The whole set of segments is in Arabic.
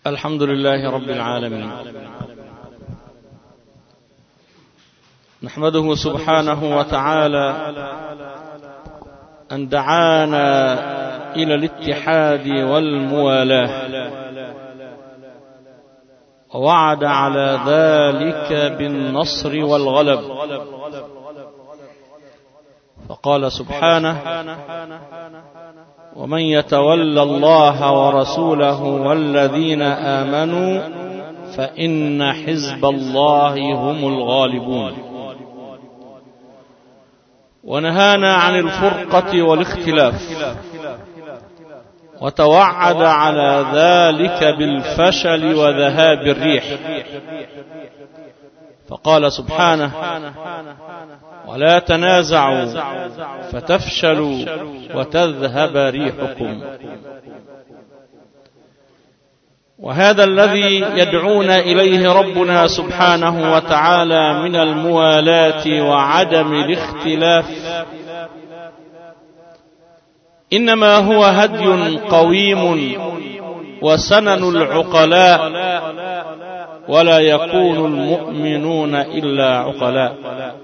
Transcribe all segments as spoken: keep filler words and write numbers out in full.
الحمد لله رب العالمين، نحمده سبحانه وتعالى أن دعانا إلى الاتحاد والموالاة، ووعد على ذلك بالنصر والغلب، فقال سبحانه: ومن يتولى الله ورسوله والذين آمنوا فإن حزب الله هم الغالبون. ونهانا عن الفرقة والاختلاف، وتوعد على ذلك بالفشل وذهاب الريح، فقال سبحانه: ولا تنازعوا فتفشلوا وتذهب ريحكم. وهذا الذي يدعونا إليه ربنا سبحانه وتعالى من الموالاة وعدم الاختلاف إنما هو هدي قويم وسنن العقلاء، ولا يكون المؤمنون إلا عقلاء.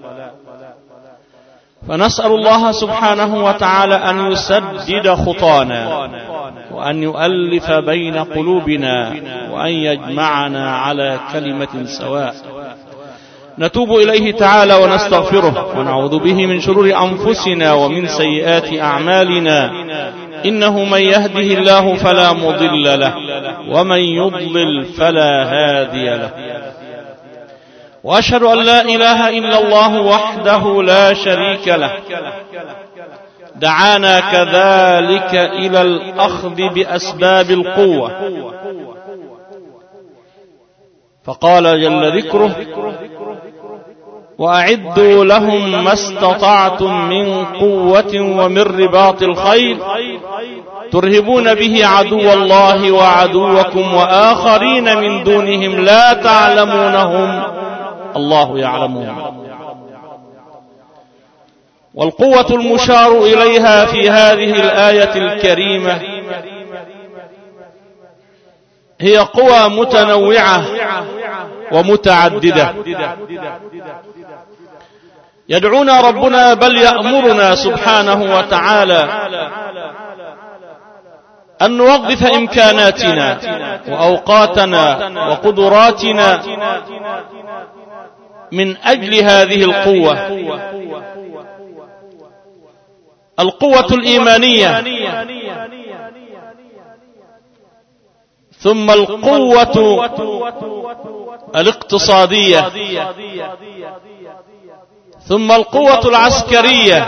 فنسأل الله سبحانه وتعالى أن يسدد خطانا، وأن يؤلف بين قلوبنا، وأن يجمعنا على كلمة سواء. نتوب إليه تعالى ونستغفره، ونعوذ به من شرور أنفسنا ومن سيئات أعمالنا، إنه من يهده الله فلا مضل له، ومن يضلل فلا هادي له. وأشهد أن لا إله إلا الله وحده لا شريك له، دعانا كذلك إلى الأخذ بأسباب القوة، فقال جل ذكره: وأعدوا لهم ما استطعتم من قوة ومن رباط الخيل ترهبون به عدو الله وعدوكم وآخرين من دونهم لا تعلمونهم الله يعلمهم. والقوة المشار إليها في هذه الآية الكريمة هي قوى متنوعة ومتعددة. يدعونا ربنا بل يأمرنا سبحانه وتعالى أن نوظف إمكاناتنا وأوقاتنا وقدراتنا من أجل هذه القوة، القوة الإيمانية، ثم القوة الاقتصادية، ثم القوة العسكرية،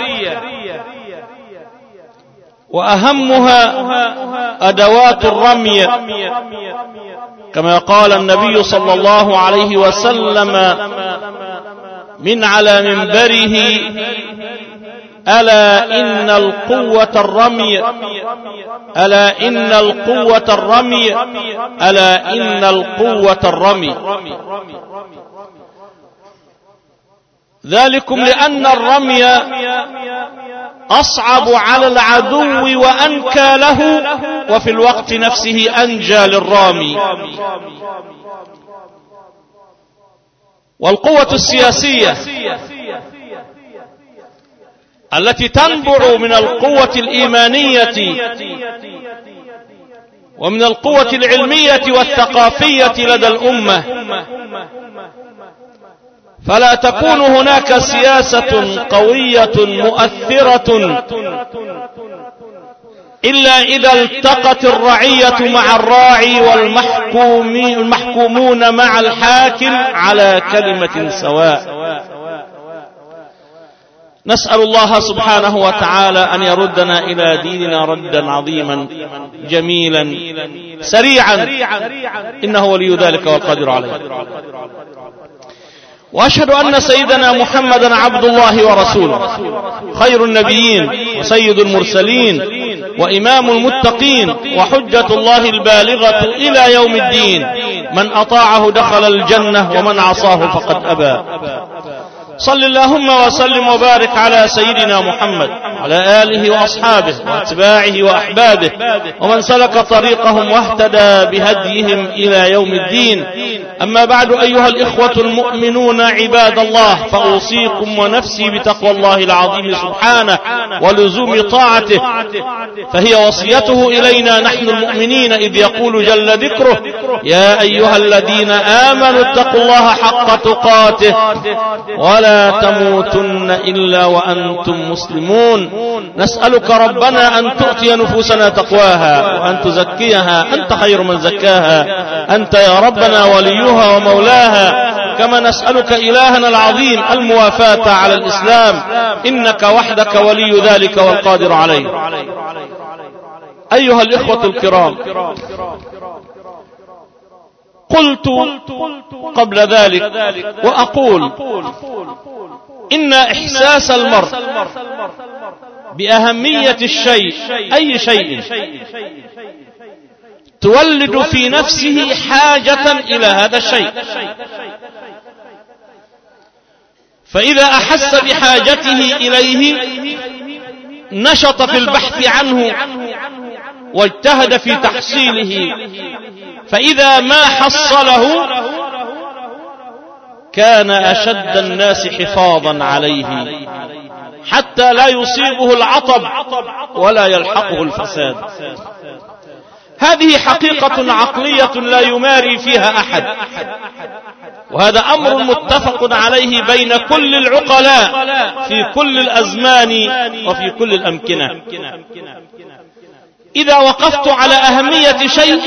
وأهمها أدوات الرمي، كما قال النبي صلى الله عليه وسلم من على منبره: ألا إن القوة الرمي، ألا إن القوة الرمي، ألا إن القوة الرمي. ذلكم لأن الرمي أصعب على العدو وأنكى له، وفي الوقت نفسه أنجى للرامي. والقوة السياسية التي تنبع من القوة الإيمانية ومن القوة العلمية والثقافية لدى الأمة، فلا تكون هناك سياسة قوية مؤثرة إلا إذا التقت الرعية مع الراعي والمحكومون مع الحاكم على كلمة سواء. نسأل الله سبحانه وتعالى أن يردنا إلى ديننا ردا عظيما جميلا سريعا، إنه ولي ذلك والقادر عليه. وأشهد أن سيدنا محمدا عبد الله ورسوله، خير النبيين وسيد المرسلين وإمام المتقين وحجة الله البالغة إلى يوم الدين. من أطاعه دخل الجنة ومن عصاه فقد أبى. صل اللهم وسلم وبارك على سيدنا محمد وعلى آله وأصحابه وأتباعه وأحبابه ومن سلك طريقهم واهتدى بهديهم إلى يوم الدين. أما بعد، أيها الإخوة المؤمنون عباد الله، فأوصيكم ونفسي بتقوى الله العظيم سبحانه ولزوم طاعته، فهي وصيته إلينا نحن المؤمنين، إذ يقول جل ذكره: يا أيها الذين آمنوا اتقوا الله حق تقاته ولا تموتن إلا وأنتم مسلمون. نسألك ربنا أن تؤتي نفوسنا تقواها وأن تزكيها، أنت خير من زكاها، أنت يا ربنا وليها ومولاها. كما نسألك إلهنا العظيم الموافاة على الإسلام، إنك وحدك ولي ذلك والقادر عليه. أيها الإخوة الكرام، قلت قبل ذلك وأقول إن إحساس المرء بأهمية الشيء، أي شيء، تولد في نفسه حاجة إلى هذا الشيء، فإذا أحس بحاجته إليه نشط في البحث عنه واجتهد في تحصيله، فإذا ما حصله كان أشد الناس حفاظا عليه حتى لا يصيبه العطب ولا يلحقه الفساد. هذه حقيقة عقلية لا يماري فيها أحد، وهذا أمر متفق عليه بين كل العقلاء في كل الأزمان وفي كل الأمكنة. إذا وقفت على أهمية شيء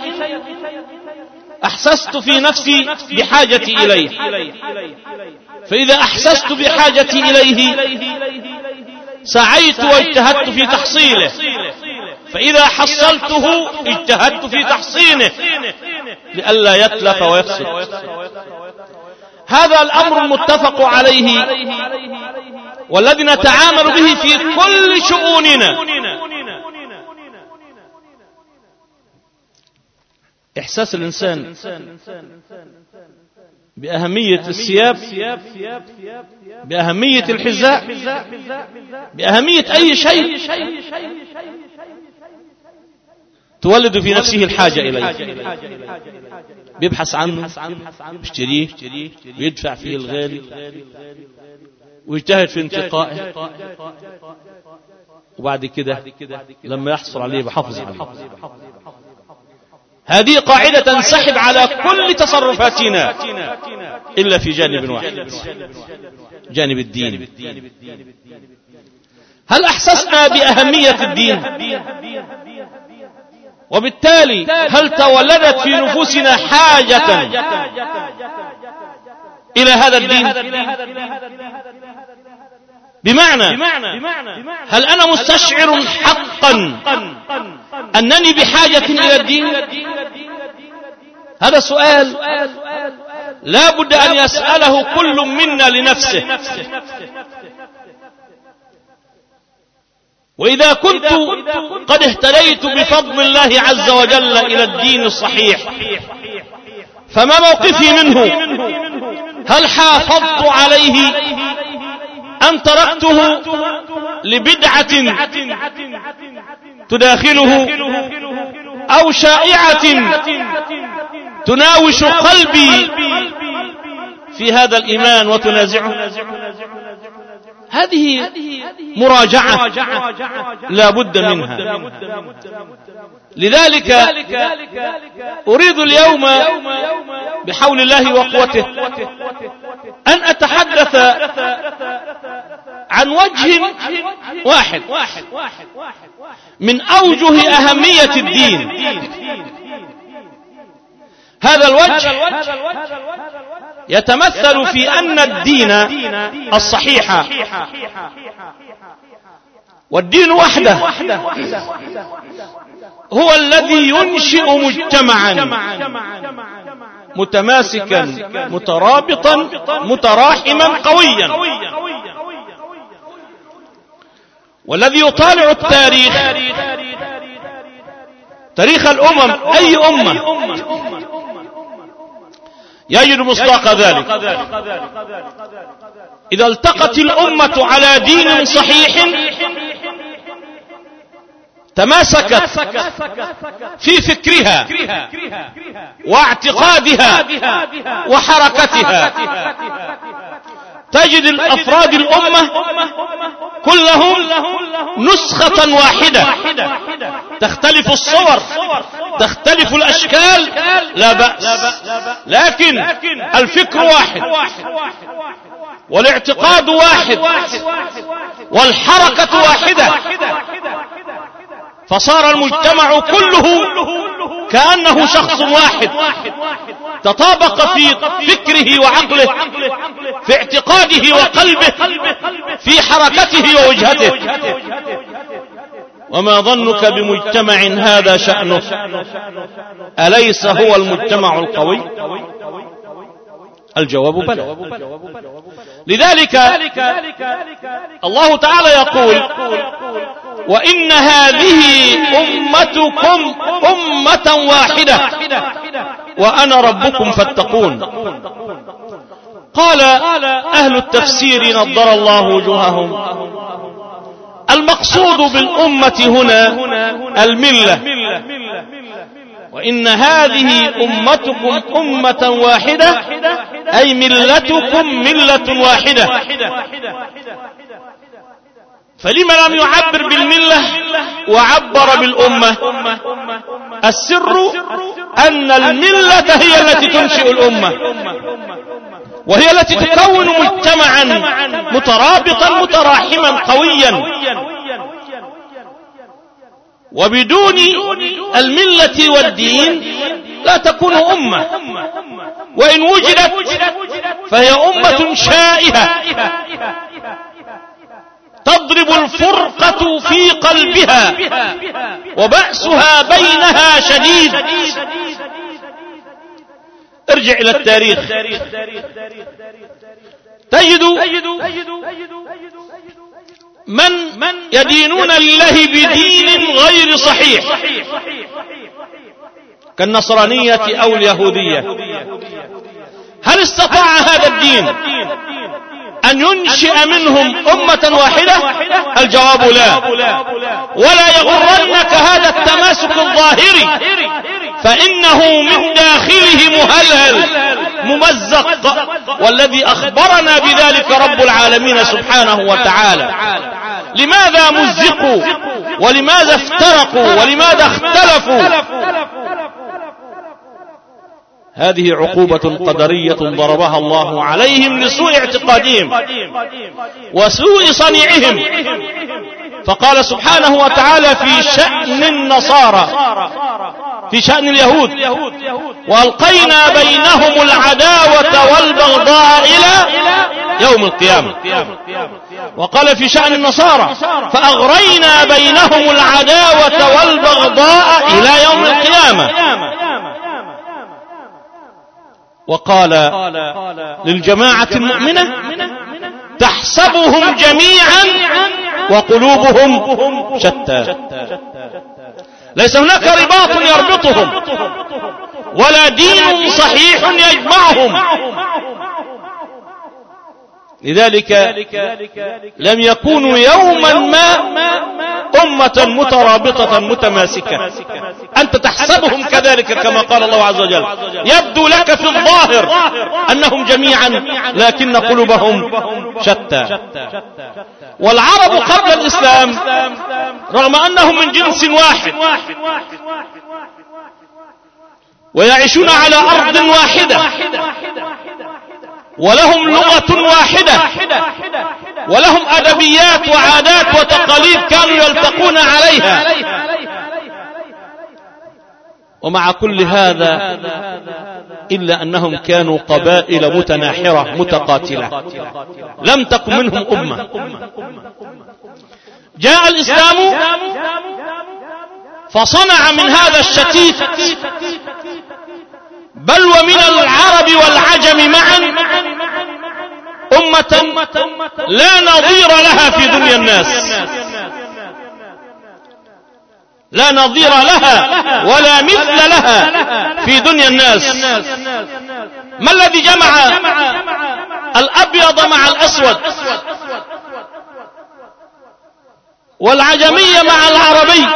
أحسست في نفسي بحاجتي إليه، فإذا أحسست بحاجتي إليه سعيت واجتهدت في تحصيله، فإذا حصلته اجتهدت في تحصينه لئلا يتلف ويفسد. هذا الأمر المتفق عليه والذي نتعامل به في كل شؤوننا. إحساس الإنسان بأهمية الثياب، بأهمية الحذاء، بأهمية أي شيء تولد في نفسه الحاجة إليه، بيبحث عنه، يشتريه، ويدفع فيه الغالي، ويجتهد في انتقائه، وبعد كده لما يحصل عليه بحافظ عليه. هذه قاعدة تنسحب على كل تصرفاتنا إلا في جانب واحد، جانب الدين. هل أحسسنا بأهمية الدين؟ وبالتالي هل تولدت في نفوسنا حاجة إلى هذا الدين؟ بمعنى هل أنا مستشعر حقا أنني بحاجة إلى الدين؟ هذا سؤال لا بد أن يسأله كل منا لنفسه. وإذا كنت قد اهتديت بفضل الله عز وجل إلى الدين الصحيح، فما موقفي منه؟ هل حافظت عليه أم تركته لبدعة تداخله أو شائعة تناوش قلبي في هذا الإيمان وتنازعه؟ هذه مراجعة لا بد منها. لذلك أريد اليوم بحول الله وقوته أن أتحدث عن وجه واحد من أوجه أهمية الدين. هذا الوجه يتمثل في أن الدين الصحيح والدين وحده هو الذي ينشئ مجتمعا متماسكا مترابطا متراحما قويا. والذي يطالع التاريخ، تاريخ الأمم، أي أمة يجد مصداق ذلك. إذا التقت الأمة على دين صحيح تماسكت في فكرها واعتقادها وحركتها، تجد الأفراد الأمة كلهم نسخة واحدة، تختلف الصور تختلف الأشكال لا بأس، لكن الفكر واحد والاعتقاد واحد والحركة واحدة، فصار المجتمع كله كأنه شخص واحد تطابق في فكره وعقله، في اعتقاده وقلبه، في حركته ووجهته. وما ظنك بمجتمع هذا شأنه؟ أليس هو المجتمع القوي؟ الجواب بلى. لذلك الله تعالى يقول: وإن هذه أمتكم أمة واحدة وأنا ربكم فاتقون. قال أهل التفسير نضر الله وجوههم: المقصود بالأمة هنا الملة، وإن هذه أمتكم أمة واحدة أي ملتكم ملة واحدة. فلما لم يعبر بالملة وعبر بالأمة؟ السر أن الملة هي التي تنشئ الأمة، وهي التي تكون مجتمعا مترابطا متراحما قويا، وبدون الملة والدين لا تكون أمة، وإن وجدت فهي أمة شائهة تضرب الفرقة في قلبها وبأسها بينها شديد. ارجع إلى التاريخ تجد من يدينون لله بدين غير صحيح كالنصرانية أو اليهودية. هل استطاع هذا الدين أن ينشئ منهم أمة واحدة؟ الجواب لا. ولا يغرنك هذا التماسك الظاهري، فإنه من داخله مهلهل ممزق، والذي أخبرنا بذلك رب العالمين سبحانه وتعالى. لماذا مزقوا ولماذا افترقوا ولماذا اختلفوا؟ هذه عقوبة قدرية ضربها الله عليهم لسوء اعتقادهم وسوء صنيعهم. فقال سبحانه وتعالى في شأن النصارى، في شأن اليهود: وألقينا بينهم العداوة والبغضاء إلى يوم القيامة. وقال في شأن النصارى: فأغرينا بينهم العداوة والبغضاء إلى يوم القيامة. وقال للجماعة المؤمنة: تحسبهم جميعا وقلوبهم شتى. ليس هناك رباط يربطهم ولا دين صحيح يجمعهم. لذلك لم يكونوا يوما ما أمة مترابطة متماسكة. أنت تحسبهم كذلك كما قال الله عز وجل: يبدو لك في الظاهر أنهم جميعا لكن قلوبهم شتى. والعرب قبل الإسلام رغم أنهم من جنس واحد ويعيشون على أرض واحدة ولهم لغة واحدة ولهم أدبيات وعادات وتقاليد كانوا يلتقون عليها، ومع كل هذا إلا أنهم كانوا قبائل متناحرة متقاتلة، لم تكن منهم أمة. جاء الإسلام فصنع من هذا الشتيت بل ومن العرب والعجم معا أمة لا نظير لها في دنيا الناس، لا نظير لها ولا مثل لها في دنيا الناس. ما الذي جمع الأبيض مع الأسود والعجمي مع العربي؟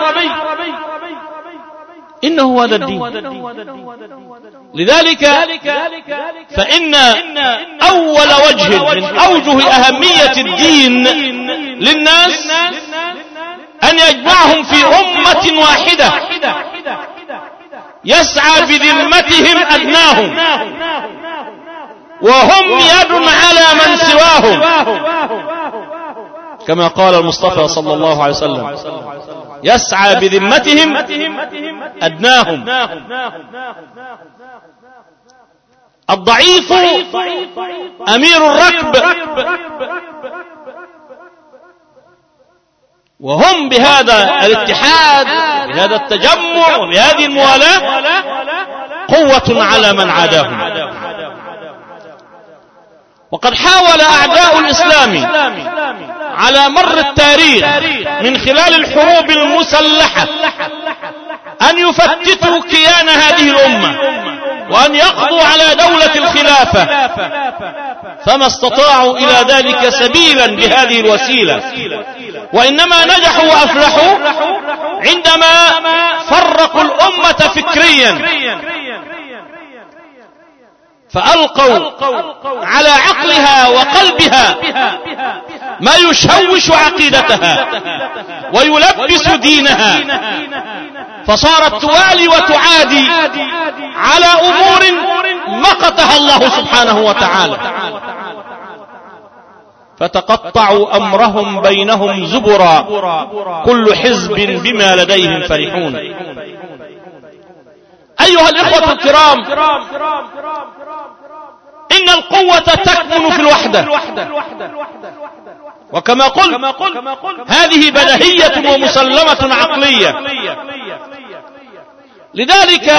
إنه هذا الدين. لذلك فإن أول وجه من أوجه أهمية الدين للناس أن يجمعهم في أمة واحدة يسعى بذمتهم أدناهم وهم يد على من سواهم، كما قال المصطفى صلى الله عليه وسلم: يسعى بذمتهم أدناهم. الضعيف أمير الركب، وهم بهذا الاتحاد بهذا التجمع وبهذه الموالاة قوة على من عاداهم. وقد حاول أعداء الإسلام على مر التاريخ من خلال الحروب المسلحة أن يفتتوا كيان هذه الأمة وأن يقضوا على دولة الخلافة، فما استطاعوا إلى ذلك سبيلا بهذه الوسيلة، وإنما نجحوا وأفلحوا عندما فرقوا الأمة فكريا، فألقوا على عقلها وقلبها ما يشوش عقيدتها ويلبس دينها، فصارت توالي وتعادي على أمور مقتها الله سبحانه وتعالى، فتقطعوا أمرهم بينهم زبرا كل حزب بما لديهم فرحون. أيها الإخوة الكرام، إن القوة تكمن في الوحدة، وكما قلت هذه بديهية ومسلمة عقلية. لذلك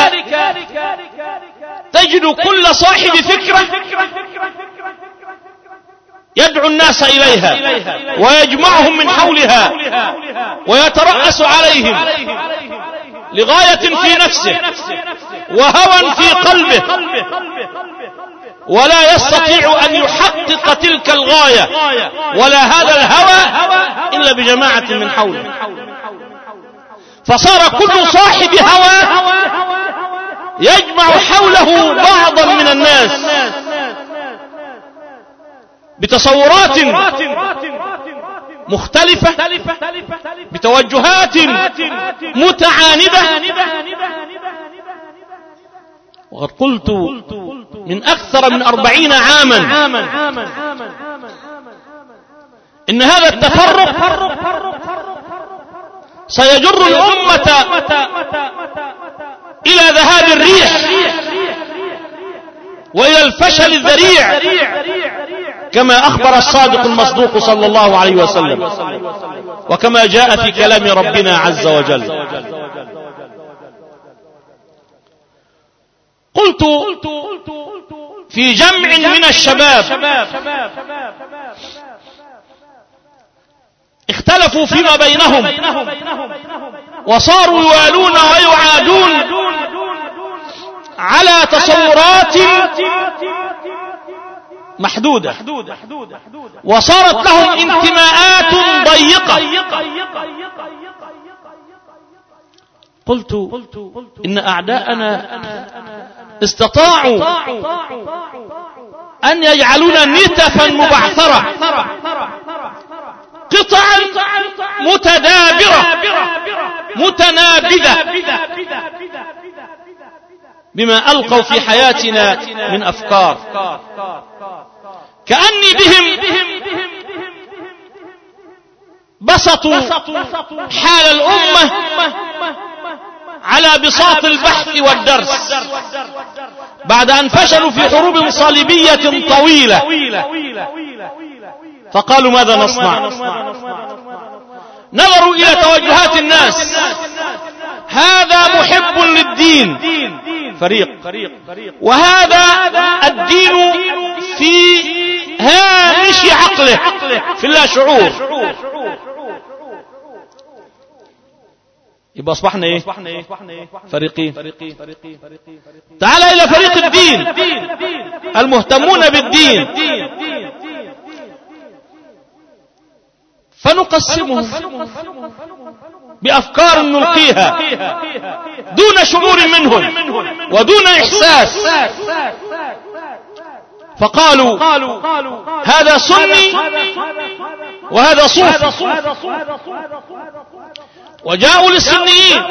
تجد كل صاحب فكرة يدعو الناس إليها ويجمعهم من حولها ويترأس عليهم لغاية في نفسه وهوى في قلبه، ولا يستطيع أن يحقق تلك الغاية ولا هذا الهوى إلا بجماعة من حوله، فصار كل صاحب هوى يجمع حوله بعضا من الناس بتصورات مختلفة بتوجهات متعاندة. وقد قلت من أكثر من أربعين عاما إن هذا التفرق سيجر الأمة إلى ذهاب الريح وإلى الفشل الذريع، كما أخبر الصادق المصدوق صلى الله عليه وسلم، وكما جاء في كلام ربنا عز وجل. قلت في جمع من الشباب اختلفوا فيما بينهم وصاروا يوالون ويعادون على تصورات محدودة، وصارت لهم انتماءات ضيقة. قلت إن أعداءنا استطاعوا أن يجعلونا نتفا مبعثرة، قطعا متدابرة متنابذة بما ألقوا في حياتنا من أفكار، كأني بهم بسطوا حال الأمة على بساط البحث والدرس بعد أن فشلوا في حروب صليبية طويلة، فقالوا ماذا نصنع؟ نظروا إلى توجهات الناس، هذا محب للدين فريق، وهذا الدين في هامش عقله في اللا شعور، يبقى أصبحنا إيه؟ فريقين. تعال إلى فريق الدين المهتمون بالدين، فنقسمهم بأفكار نلقيها دون شعور منهم ودون إحساس، فقالوا هذا سني وهذا صوفي، وجاءوا للسنيين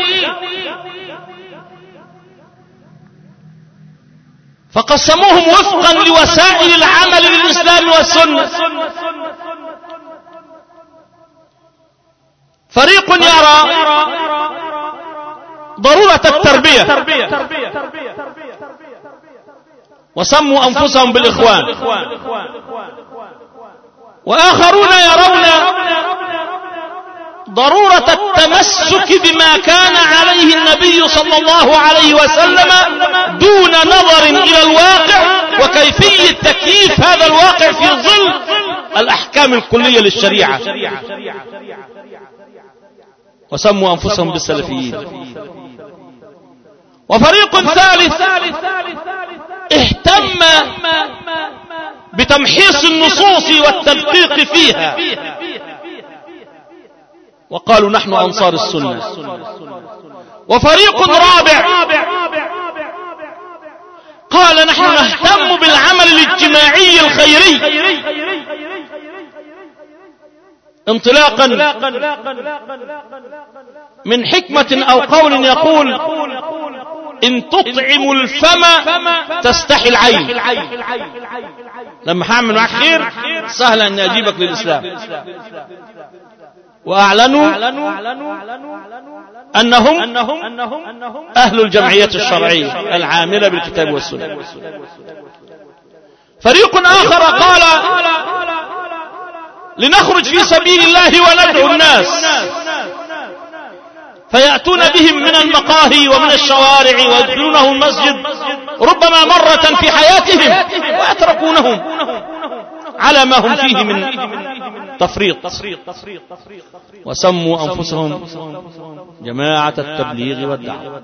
فقسموهم وفقا لوسائل العمل للإسلام والسنة. فريق يرى ضرورة التربية وسموا أنفسهم بالإخوان، وآخرون يرون ضرورة التمسك بما كان عليه النبي صلى الله عليه وسلم دون نظر إلى الواقع وكيفية تكييف هذا الواقع في ظل الأحكام الكلية للشريعة، وسموا أنفسهم بالسلفيين. وفريق ثالث اهتم بتمحيص النصوص والتدقيق فيها وقالوا نحن أنصار السنة. وفريق رابع قال نحن نهتم بالعمل الاجتماعي الخيري، انطلاقا من حكمة أو قول يقول إن تطعم الفم تستحي العين. لما هعمل معك خير سهل أن أجيبك للإسلام. وأعلنوا أنهم أهل الجمعية الشرعية العاملة بالكتاب والسنة. فريق آخر قال لنخرج في سبيل الله وندعو الناس، فيأتون بهم من المقاهي ومن الشوارع ويدخلونهم المسجد ربما مرة في حياتهم ويتركونهم على ما هم فيه من تفريط، وسموا أنفسهم جماعة التبليغ والدعوة.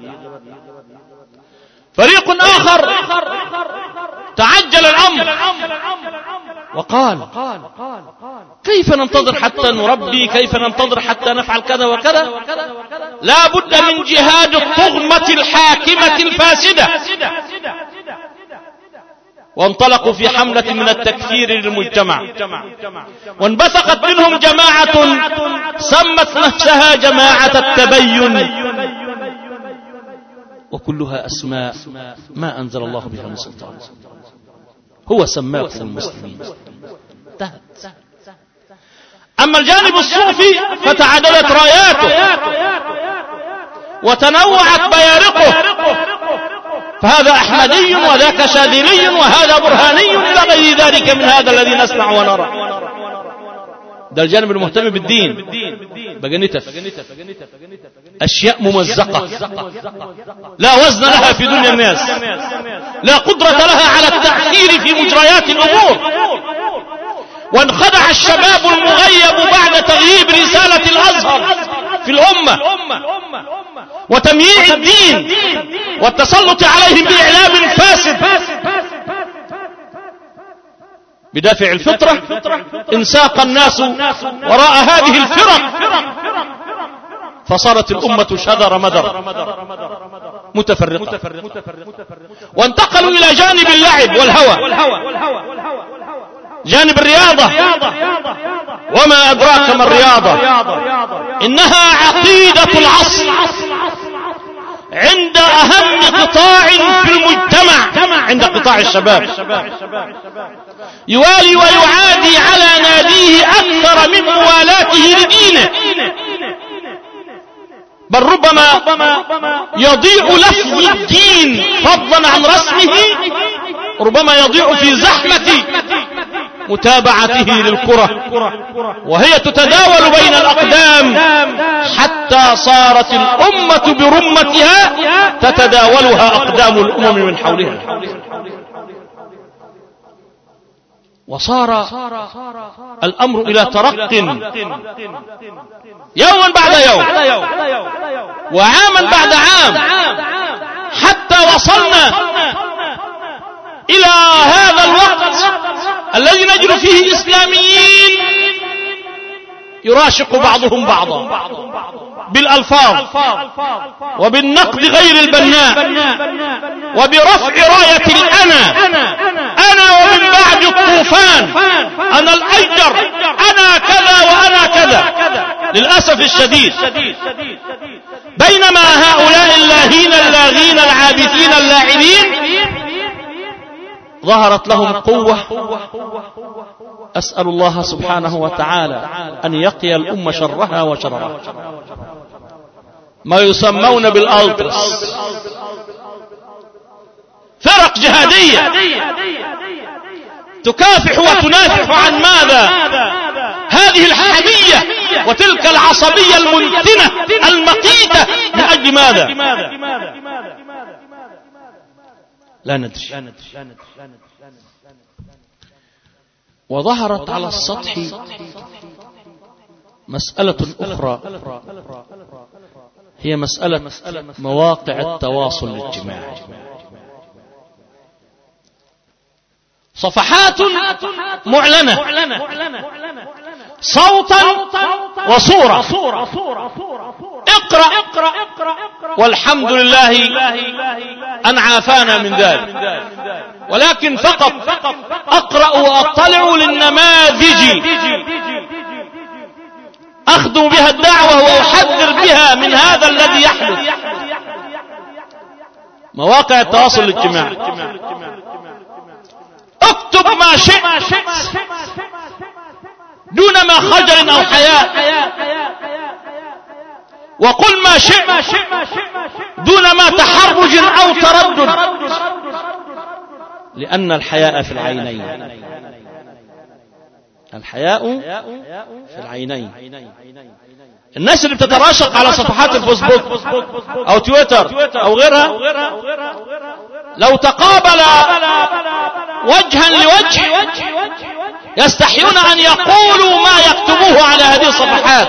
فريق آخر تعجل الأمر وقال كيف ننتظر حتى نربي، كيف ننتظر حتى نفعل كذا وكذا، لا بد من جهاد الطغمة الحاكمة الفاسدة. وانطلقوا في حملة من التكفير للمجتمع، وانبثقت منهم جماعة سمت نفسها جماعة التبين، وكلها أسماء ما أنزل الله بها من سلطان، هو سماكم المسلمين. أما الجانب الصوفي فتعددت راياته وتنوعت بيارقه، فهذا أحمدي وذاك شاذلي وهذا برهاني إلى غير ذلك من هذا الذي نسمع ونرى. ده الجانب المهتم بالدين بقى نتف أشياء ممزقة لا وزن لها في دنيا الناس، لا قدرة لها على التأثير في مجريات الأمور. وانخدع الشباب المغيب بعد تغييب رسالة الأزهر في الأمة وتمييع الدين والتسلط عليهم بإعلام فاسد بدافع الفطرة. انساق الناس وراء هذه الفرق فصارت الأمة شذر مدر متفرقة، وانتقلوا إلى جانب اللعب والهوى، جانب الرياضة. وما أدراك ما الرياضة؟ إنها عقيدة العصر عند أهم قطاع في المجتمع، عند قطاع الشباب، يوالي ويعادي على ناديه أكثر من موالاته لدينه، بل ربما يضيع لفظ الدين فضلا عن رسمه، ربما يضيع في زحمة متابعته للكرة، وهي تتداول بين الأقدام حتى صارت الأمة برمتها تتداولها أقدام الأمم من حولها. وصار الأمر إلى ترق يوما بعد يوم وعاما بعد عام، حتى وصلنا إلى هذا الوقت الذي نجد فيه إسلاميين يراشق بعضهم بعضا بالألفاظ وبالنقد غير البناء وبرفع راية الأنا أنا ومن بعد الطوفان، أنا الأيجر، أنا كذا وأنا كذا. للأسف الشديد بينما هؤلاء اللاهين اللاغين العابثين اللاعبين ظهرت لهم قوة. أسأل الله سبحانه وتعالى أن يقي الأمة شرها وشرها. ما يسمون بالألترس، فرق جهادية تكافح وتنافح عن ماذا؟ هذه الحمية وتلك العصبية المنتنة المقيتة. من أجل ماذا؟ لا ندري. وظهرت على السطح مسألة أخرى، هي مسألة مواقع التواصل الاجتماعي. صفحات معلنة صوتا وصورة، اقرأ، والحمد لله أن عافانا من ذلك. ولكن فقط أقرأ وأطلع للنماذج أخدم بها الدعوة وأحذر بها من هذا الذي يحدث. مواقع التواصل الاجتماعي، اكتب ما شئت دون ما خجل أو حياء، وقل ما شئت دون ما تحرج أو تردد، لأن الحياء في العينين. الحياء في العينين. الناس اللي بتتراشق على صفحات الفيسبوك أو تويتر أو غيرها لو تقابل وجها لوجه يستحيون أن يقولوا ما يكتبوه على هذه الصفحات،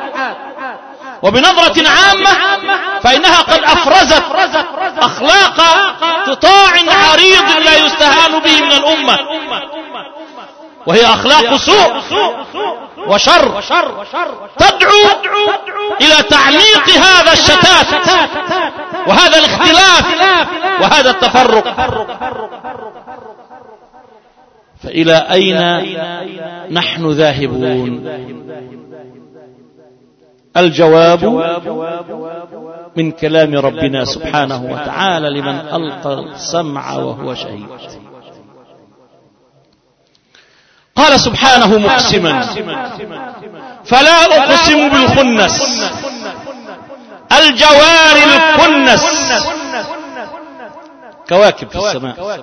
وبنظرة عامة فإنها قد أفرزت أخلاق قطاع عريض لا يستهان به من الأمة، وهي أخلاق سوء وشر تدعو إلى تعميق هذا الشتات وهذا الاختلاف وهذا التفرق. فإلى أين نحن ذاهبون؟ الجواب من كلام ربنا سبحانه وتعالى لمن ألقى السمع وهو شهيد. قال سبحانه مقسما: فلا أقسم بالخنس، الجوار الكنس، كواكب في السماء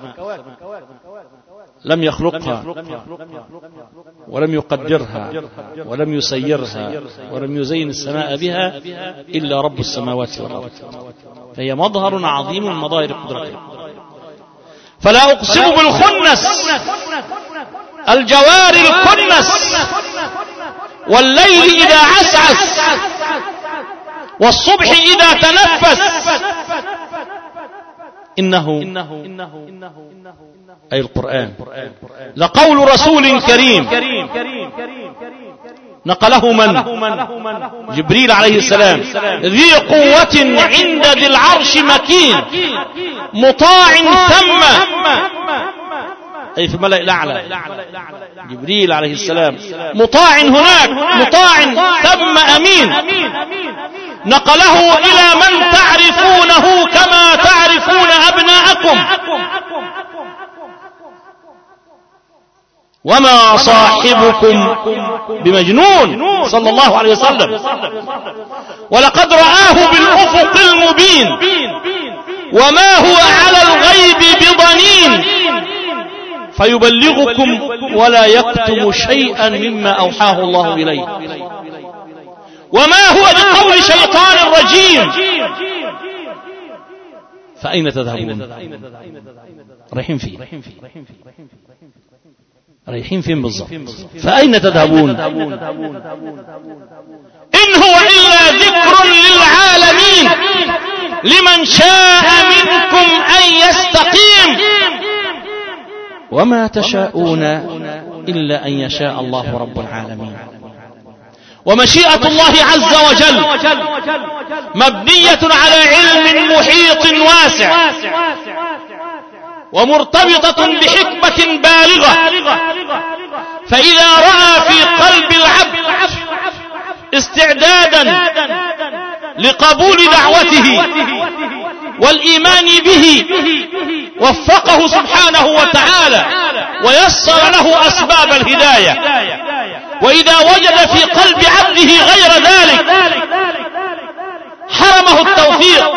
لم يخلقها ولم يقدرها ولم يسيرها ولم يزين السماء بها إلا رب السماوات والأرض، فهي مظهر عظيم من مظاهر قدرته. فلا أقسم بالخنس، الجوار الكنس، والليل إذا عسعس، والصبح إذا تنفس، إنه أي القرآن لقول رسول كريم نقله من؟ جبريل عليه السلام، ذي قوة عند ذي العرش مكين مطاع ثم، أي في الملأ الأعلى. جبريل عليه السلام مطاع هناك، مطاع ثم أمين. نقله إلى من تعرفونه كما تعرفون أبناءكم، وما صاحبكم بمجنون صلى الله عليه وسلم، ولقد رآه بالأفق المبين، وما هو على الغيب بضنين، فيبلغكم ولا يكتم شيئا مما أوحاه الله إليه، وما هو بقول شيطان رجيم. فأين تذهبون؟ رايحين فيه. رايحين فين بالضبط؟ فأين تذهبون؟ إن هو إلا ذكر للعالمين لمن شاء منكم أن يستقيم وما تشاءون إلا أن يشاء الله رب العالمين. ومشيئة الله عز وجل مبنية على علم محيط واسع ومرتبطة بحكمة بالغة، فإذا رأى في قلب العبد استعدادا لقبول دعوته والإيمان به وفقه سبحانه وتعالى ويسر له أسباب الهداية، وإذا وجد في قلب عبده غير ذلك حرمه التوفيق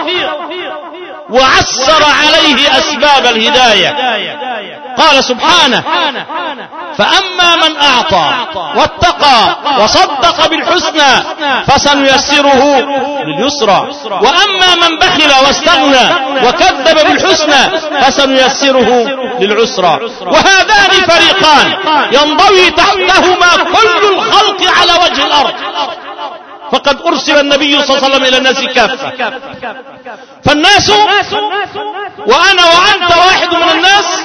وعسر عليه أسباب الهداية. قال سبحانه: فأما من أعطى واتقى وصدق بالحسنى فسنيسره لليسرى، وأما من بخل واستغنى وكذب بالحسنى فسنيسره للعسرى. وهذان فريقان ينضوي تحتهما كل الخلق على وجه الأرض، فقد أرسل النبي صلى الله عليه وسلم إلى الناس كافة، فالناس وأنا وأنت واحد من الناس،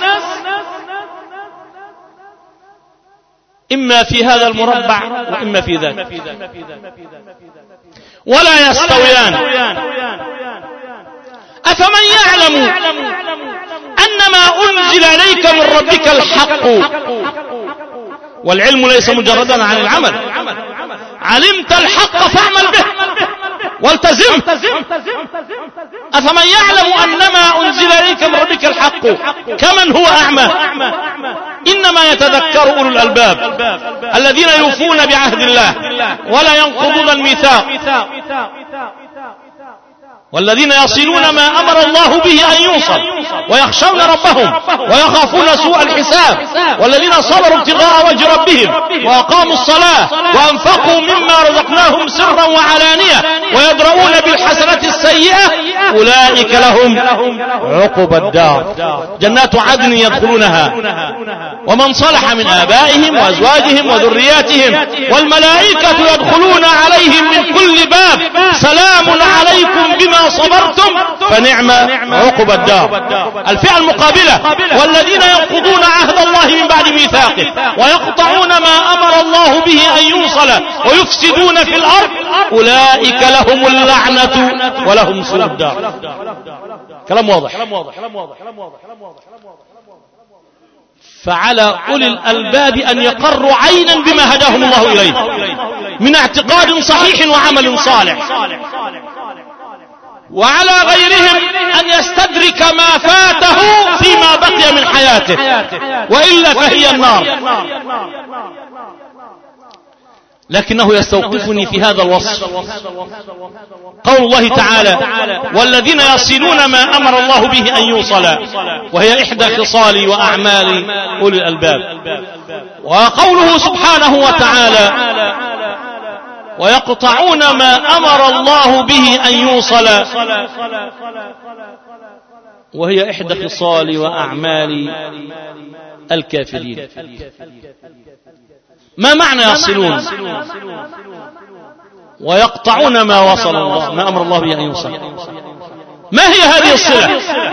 إما في هذا المربع وإما في ذاك، ولا يستويان. أفمن يعلم أنما أنزل إليك من ربك الحق، والعلم ليس مجردا عن العمل، علمت الحق فاعمل به والتزم. أفمن يعلم أنما أنزل إليك من ربك الحق كمن هو أعمى، إنما يتذكر أولو الألباب الذين يوفون بعهد الله ولا ينقضون الميثاق والذين يصلون ما أمر الله به أن يوصل ويخشون ربهم ويخافون سوء الحساب، والذين صبروا ابتغاء وجه ربهم وأقاموا الصلاة وأنفقوا مما رزقناهم سرا وعلانية ويدرؤون بالحسنة السيئة أولئك لهم عقبى الدار، جنات عدن يدخلونها ومن صلح من آبائهم وأزواجهم وذرياتهم والملائكة يدخلون عليهم من كل باب سلام عليكم بما صبرتم فنعم عقبى الدار. الفئة المقابلة: والذين ينقضون عهد الله من بعد ميثاقه ويقطعون ما أمر الله به أن يوصل ويفسدون في الأرض أولئك لهم اللعنة ولهم سوء الدار. كلام واضح. فعلى أولي الألباب أن يقروا عينا بما هداهم الله إليه من اعتقاد صحيح وعمل صالح، وعلى غيرهم أن يستدرك ما فاته فيما بقي من حياته، وإلا فهي النار. لكنه يستوقفني في هذا الوصف قول الله تعالى: والذين يصلون ما أمر الله به أن يوصل، وهي إحدى خصال وأعمال أولي الألباب. وقوله سبحانه وتعالى: ويقطعون ما أمر الله به أن يوصل، وهي إحدى خصال وأعمال الكافرين. ما معنى يصلون ويقطعون ما وصل الله ما أمر الله به أن يوصل؟ ما هي هذه الصلة؟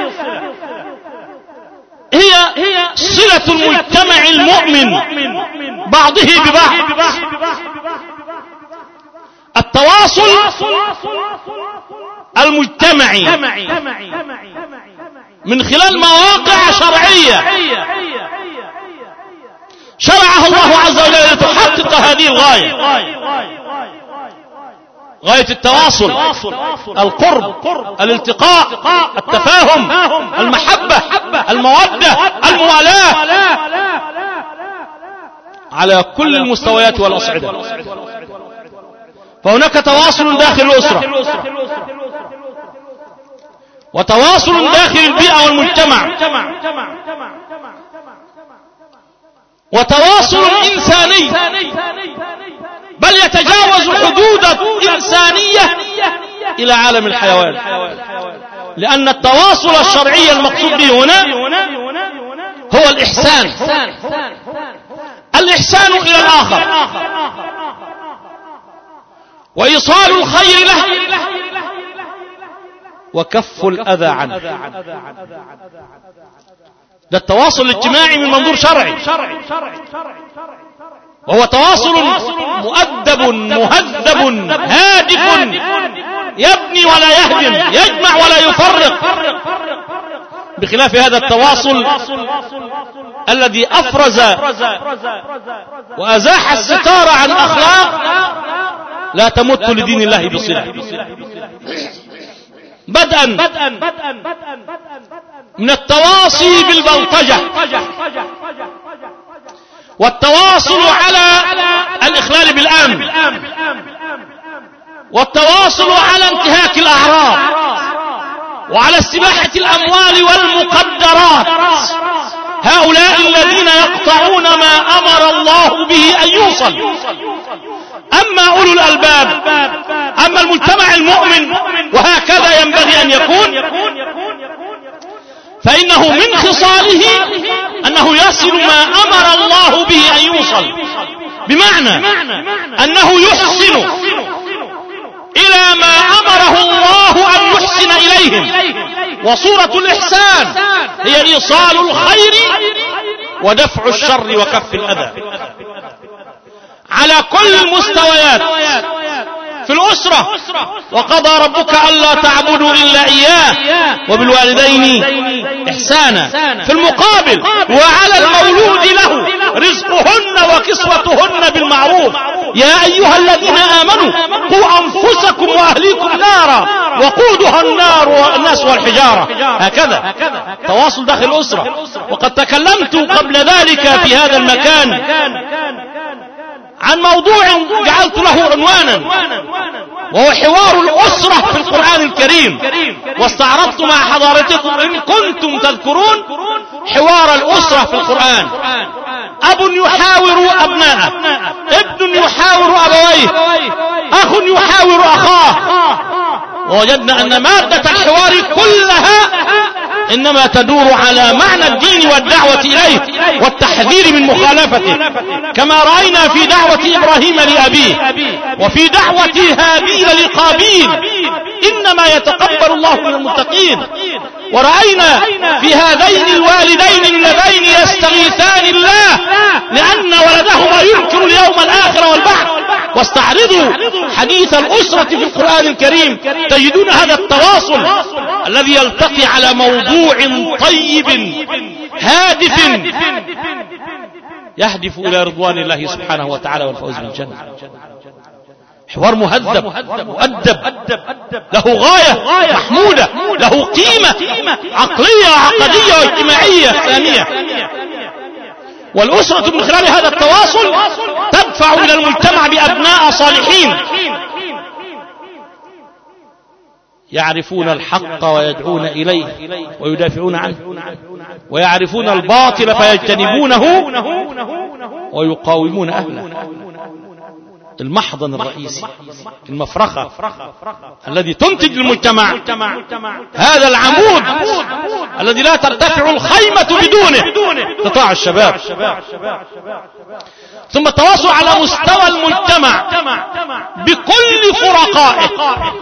هي صلة المجتمع المؤمن بعضه ببعض، التواصل المجتمعي من خلال مواقع شرعية شرعها الله عز وجل لتحقق هذه الغاية، غاية التواصل، القرب، الالتقاء، التفاهم، المحبة، المودة، الموالاة على كل المستويات والأصعدة. فهناك تواصل داخل الأسرة، وتواصل داخل البيئة والمجتمع، وتواصل إنساني بل يتجاوز حدود الإنسانية إلى عالم الحيوان، لأن التواصل الشرعي المقصود به هنا هو الإحسان، الإحسان إلى الآخر وإيصال الخير له وكف الأذى عنه. ده التواصل الاجتماعي من منظور شرعي، وهو تواصل مؤدب مهذب هادف يبني ولا يهدم، يجمع ولا يفرق، بخلاف هذا التواصل الذي أفرز وأزاح الستار عن أخلاق لا تمت لدين الله بصلة، بدءا من التواصي بالبلطجة والتواصل على الإخلال بالأمن والتواصل على انتهاك الأعراض وعلى استباحة الأموال والمقدرات. هؤلاء الذين يقطعون ما أمر الله به أن يوصل. أما أولو الألباب، أما المجتمع المؤمن، وهكذا ينبغي أن يكون، فإنه من خصاله أنه يصل ما أمر الله به أن يوصل، بمعنى أنه يحسن إلى ما أمره الله أن يحسن إليهم. وصورة الإحسان هي إيصال الخير ودفع الشر وكف الأذى على كل المستويات. في الأسرة وقضى ربك ألا تعبدوا إلا إياه وبالوالدين إحسانا. في المقابل وعلى المولود له رزقهن وكسوتهن بالمعروف. يا أيها الذين آمنوا قوا أنفسكم وأهليكم نارا وقودها النار والناس والحجارة. هكذا تواصل داخل الأسرة. وقد تكلمت قبل ذلك في هذا المكان عن موضوع جعلت له عنوانا، وهو حوار الأسرة في القرآن الكريم، واستعرضت مع حضرتكم إن كنتم تذكرون حوار الأسرة في القرآن. أب يحاور أبناءه، ابن يحاور أبويه، أخ يحاور أخاه. ووجدنا أن مادة الحوار كلها إنما تدور على معنى الدين والدعوة إليه والتحذير من مخالفته، كما رأينا في دعوة إبراهيم لأبيه وفي دعوة هابيل لقابيل إنما يتقبل الله من المتقين. ورأينا في هذين الوالدين اللذين يستغيثان الله لأن ولدهما ينكر اليوم الآخر والبعث. واستعرضوا حديث الأسرة في القرآن الكريم تجدون هذا التواصل الذي يلتقي على موضوع طيب هادف يهدف إلى رضوان الله سبحانه وتعالى والفوز بالجنة. حوار مهذب مؤدب له غاية محمودة، له قيمة عقلية وعقدية واجتماعية ثانية. والأسرة من خلال هذا التواصل تدفع إلى المجتمع بأبناء صالحين يعرفون الحق ويدعون إليه ويدافعون عنه، ويعرفون الباطل فيجتنبونه ويقاومون أهله. المحضن الرئيسي، المفرخة الذي تنتج المجتمع، هذا العمود الذي لا ترتفع الخيمة بدونه، قطاع الشباب. ثم التواصل على مستوى المجتمع بكل فرقائه.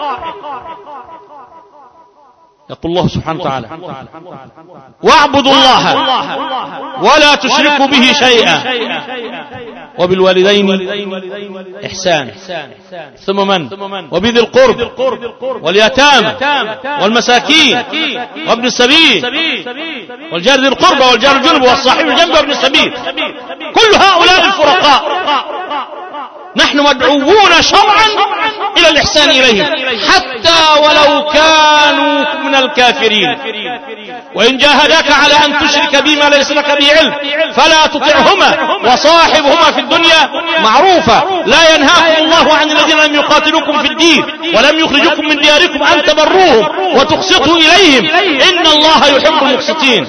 يقول الله سبحانه وتعالى: واعبدوا الله ولا تشركوا به شيئا وبالوالدين إحسانا. ثم من؟ وبذي القرب واليتامى والمساكين وابن السبيل والجار ذي القربى والجار الجنب والصاحب الجنب وابن السبيل. كل هؤلاء الفرقاء نحن مدعوون شرعا إلى الإحسان إليهم حتى ولو كانوا من الكافرين. وإن جاهداك على أن تشرك بما ليس لك به علم فلا تطعهما وصاحبهما في الدنيا معروفا. لا ينهاكم الله عن الذين لم يقاتلوكم في الدين ولم يخرجوكم من دياركم أن تبروهم وتقسطوا إليهم إن الله يحب المقسطين.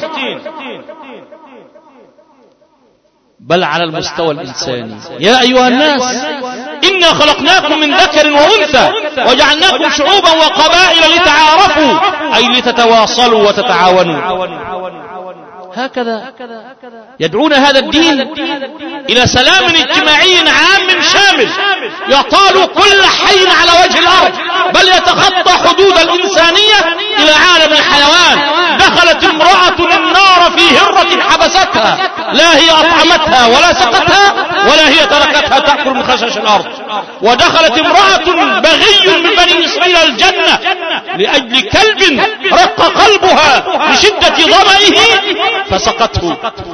بل على المستوى الإنساني: يا أيها الناس إنا خلقناكم من ذكر وأنثى وجعلناكم شعوبا وقبائل لتعارفوا، أي لتتواصلوا وتتعاونوا. هكذا يدعون هذا الدين إلى سلام اجتماعي عام شامل يطال كل حي على وجه الأرض، بل يتخطى حدود الإنسانية إلى عالم الحيوان. دخلت امرأة النار في هرة حبستها، لا هي أطعمتها ولا سقتها ولا هي تركتها تأكل من خشاش الأرض. ودخلت امرأة بغي من بني إسرائيل الجنة لأجل كلب رق قلبها لشدة ظمئه فسقته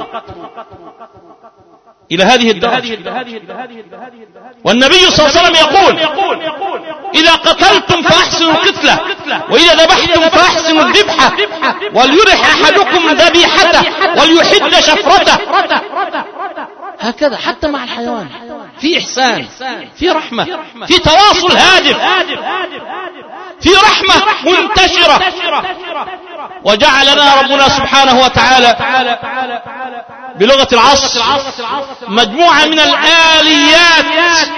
إلى هذه الدرجة. والنبي صلى الله عليه وسلم يقول: إذا قتلتم فأحسنوا القتلة، وإذا ذبحتم فأحسنوا الذبحة، وليرح أحدكم ذبيحته وليحد شفرته. هكذا حتى مع الحيوان في إحسان، في رحمة، في تواصل هادف، في رحمة منتشرة. وجعلنا ربنا سبحانه وتعالى بلغة العصر مجموعة من الآليات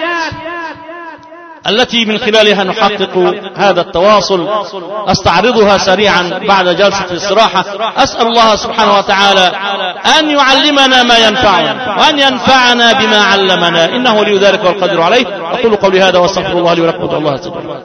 التي من خلالها نحقق هذا التواصل. أستعرضها سريعا بعد جلسة الاستراحة. أسأل الله سبحانه وتعالى أن يعلمنا ما ينفعنا وأن ينفعنا بما علمنا، إنه ولي ذلك والقدر عليه. أقول قولي هذا واستغفر الله لي ولكم. الله سبحانه.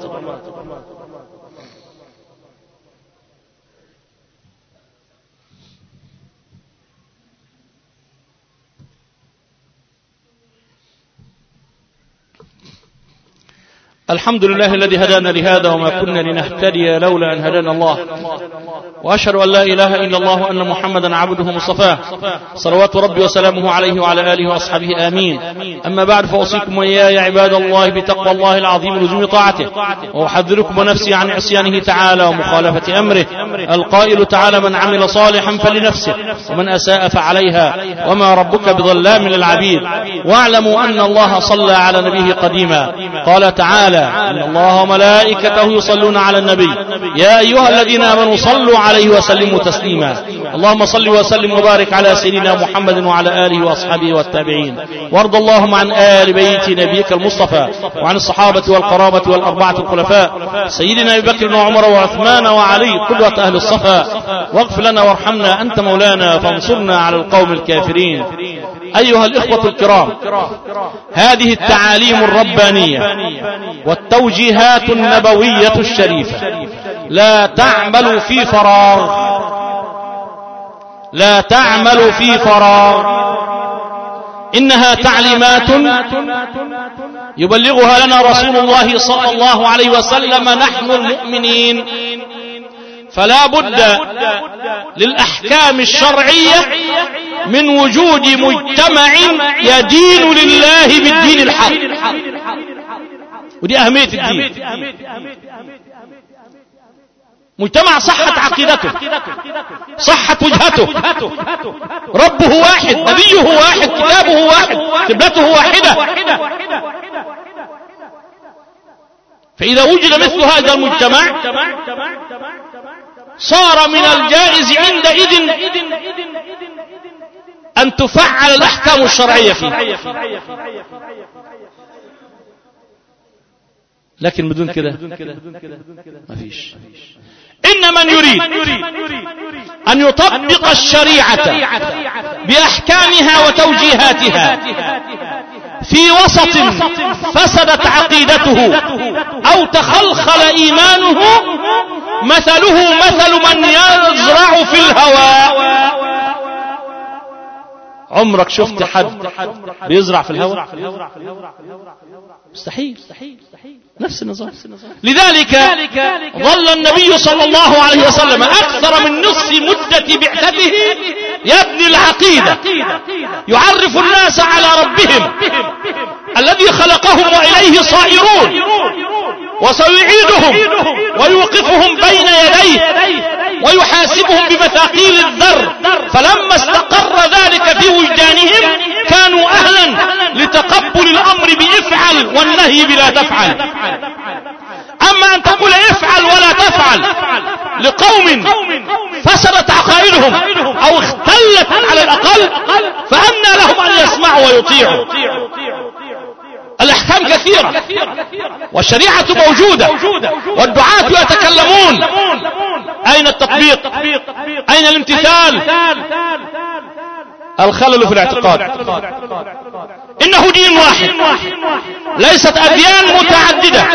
الحمد لله الذي هدانا لهذا وما كنا لنهتدي لولا أن هدانا الله، وأشهد أن لا إله إلا الله وأن محمدا عبده مصطفاه صلوات ربي وسلامه عليه وعلى آله وأصحابه آمين. أما بعد، فأوصيكم وإياي عباد الله بتقوى الله العظيم ولزوم طاعته، وأحذركم ونفسي عن عصيانه تعالى ومخالفة أمره. القائل تعالى: من عمل صالحا فلنفسه ومن أساء فعليها وما ربك بظلام للعبيد. واعلموا أن الله صلى على نبيه قديما. قال تعالى: إن الله وملائكته يصلون على النبي يا أيها الذين آمنوا صلوا عليه وسلموا تسليما. اللهم صل وسلم وبارك على سيدنا محمد وعلى آله وأصحابه والتابعين. وارض اللهم عن آل بيت نبيك المصطفى وعن الصحابة والقرابة والأربعة الخلفاء سيدنا أبي بكر وعمر وعثمان وعلي قدوة أهل الصفا. واغفر لنا وارحمنا، أنت مولانا فانصرنا على القوم الكافرين. أيها الإخوة الكرام، هذه التعاليم الربانية والتوجيهات النبوية الشريفة لا تعمل في فراغ، لا تعمل في فراغ. إنها تعليمات يبلغها لنا رسول الله صلى الله عليه وسلم نحن المؤمنين. فلا بد للأحكام الشرعية من وجود مجتمع يدين لله بالدين الحق، ودي أهمية الدين. مجتمع صحت عقيدته، صحت وجهته، ربه واحد، نبيه واحد، كتابه واحد، قبلته واحدة. فإذا وجد مثل هذا المجتمع صار من الجائز عندئذ أن تفعل الأحكام الشرعية فيه. لكن بدون كده ما فيش. إن من يريد أن يطبق الشريعة بأحكامها وتوجيهاتها في وسط فسدت عقيدته أو تخلخل إيمانه، مثله مثل من يزرع في الهواء. عمرك شفت حد بيزرع في الهواء؟ مستحيل. نفس النظام. لذلك ظل النبي صلى الله عليه وسلم أكثر من نصف مدة بعثته يبني العقيدة، يعرف الناس على ربهم الذي خلقهم وإليه صائرون، وسيعيدهم ويوقفهم بين يديه ويحاسبهم بمثاقيل الذر. فلما استقر ذلك في وجدانهم كانوا أهلا لتقبل الأمر بإفعل والنهي بلا تفعل. أما أن تقول افعل ولا تفعل لقوم فسدت عقائدهم أو اختلت على الأقل، فأنى لهم أن يسمعوا ويطيعوا. الأحكام كثيرة والشريعة موجودة والدعاة يتكلمون، أين التطبيق؟ أين الامتثال؟ الخلل في الاعتقاد. إنه دين واحد، ليست أديان متعددة،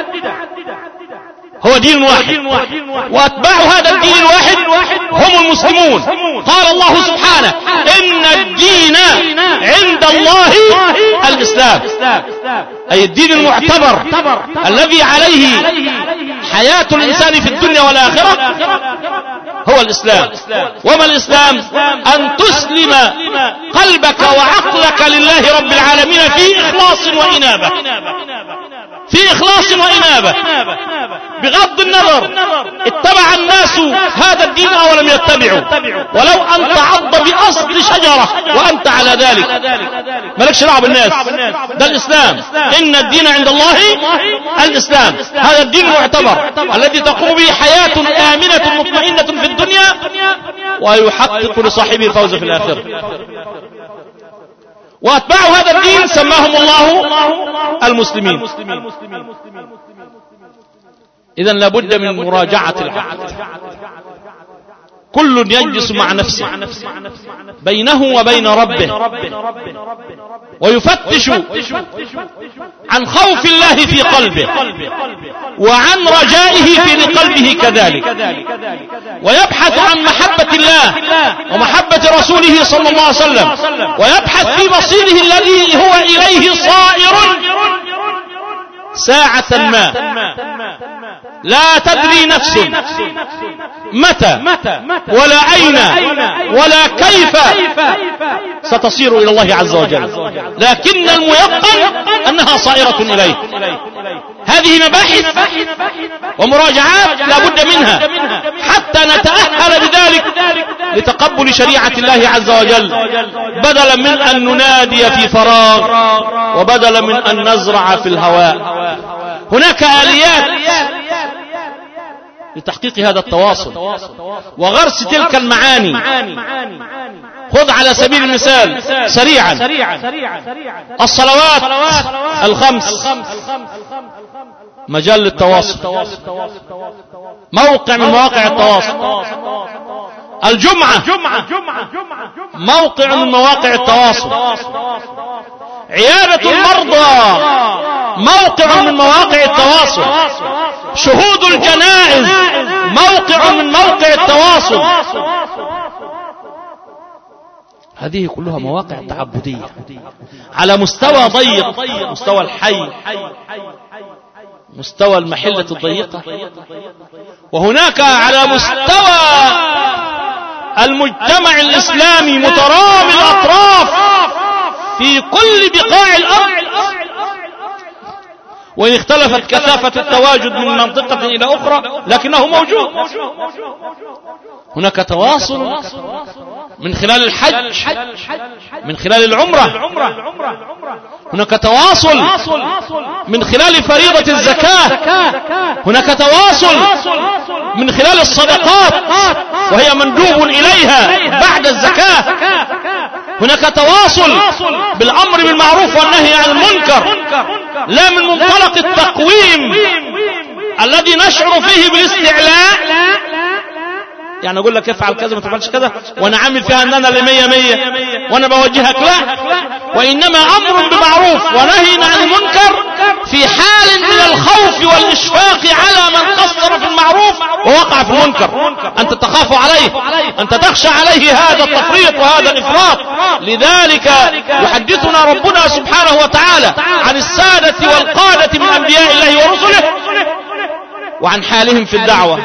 هو دين واحد، وأتباع هذا الدين الواحد هم المسلمون. قال الله سبحانه: إن الدين عند الله الإسلام، أي الدين المعتبر الذي عليه حياة الإنسان في الدنيا والآخرة هو الإسلام. وما الإسلام؟ أن تسلم قلبك وعقلك لله رب العالمين في إخلاص وإنابة، في إخلاص وإنابة، بغض النظر اتبع الناس هذا الدين أو لم يتبعوا، ولو أن تعض بأصل شجرة وأنت على ذلك، مالكش دعوة بالناس، ده الإسلام. إن الدين عند الله الإسلام، هذا الدين المعتبر الذي تقوم به حياة آمنة مطمئنة في الدنيا ويحقق لصاحبه الفوز في الآخرة. وأتباع هذا الدين سماهم الله المسلمين. إذن لابد من مراجعة العقل، كل يجلس مع نفسه بينه وبين ربه ويفتش عن خوف الله في قلبه وعن رجائه في قلبه كذلك، ويبحث عن محبة الله ومحبة رسوله صلى الله عليه وسلم، ويبحث في مصيره الذي هو إليه صائر ساعة ما لا تدري نفس متى ولا أين ولا كيف ستصير إلى الله عز وجل، لكن الميقن أنها صائرة إليه. هذه مباحث ومراجعات لا بد منها حتى نتأهل بذلك لتقبل شريعة الله عز وجل، بدلا من أن ننادي في فراغ وبدلا من أن نزرع في الهواء. هناك آليات لتحقيق هذا التواصل وغرس تلك المعاني. خذ على سبيل المثال سريعا الصلوات الخمس، مجال للتواصل، موقع من مواقع التواصل. الجمعة موقع من مواقع التواصل. عيادة المرضى موقع من مواقع التواصل. شهود الجنائز موقع من موقع التواصل. هذه كلها مواقع تعبدية على مستوى ضيق، مستوى الحي، مستوى المحلة الضيقة، وهناك على مستوى المجتمع الإسلامي مترامي الأطراف في كل بقاع الأرض، وإن اختلفت كثافة التواجد من منطقة إلى أخرى لكنه موجود. هناك تواصل من خلال الحج، من خلال العمرة، هناك تواصل من خلال فريضة الزكاة، هناك تواصل من خلال الصدقات وهي مندوب إليها بعد الزكاة، هناك تواصل بالأمر بالمعروف والنهي عن المنكر، لا من منطلق التقويم الذي نشعر فيه بالاستعلاء، يعني اقول لك افعل كذا ما تفعلش كذا وانا عامل فيها ان انا لمية مية وانا بوجهك، لا، وانما امر بمعروف ونهي عن المنكر في حال من الخوف والاشفاق على من قصر في المعروف ووقع في المنكر. انت تخاف عليه، انت تخشى عليه هذا التفريط وهذا الافراط. لذلك يحدثنا ربنا سبحانه وتعالى عن السادة والقادة من انبياء الله ورسله وعن حالهم في الدعوة.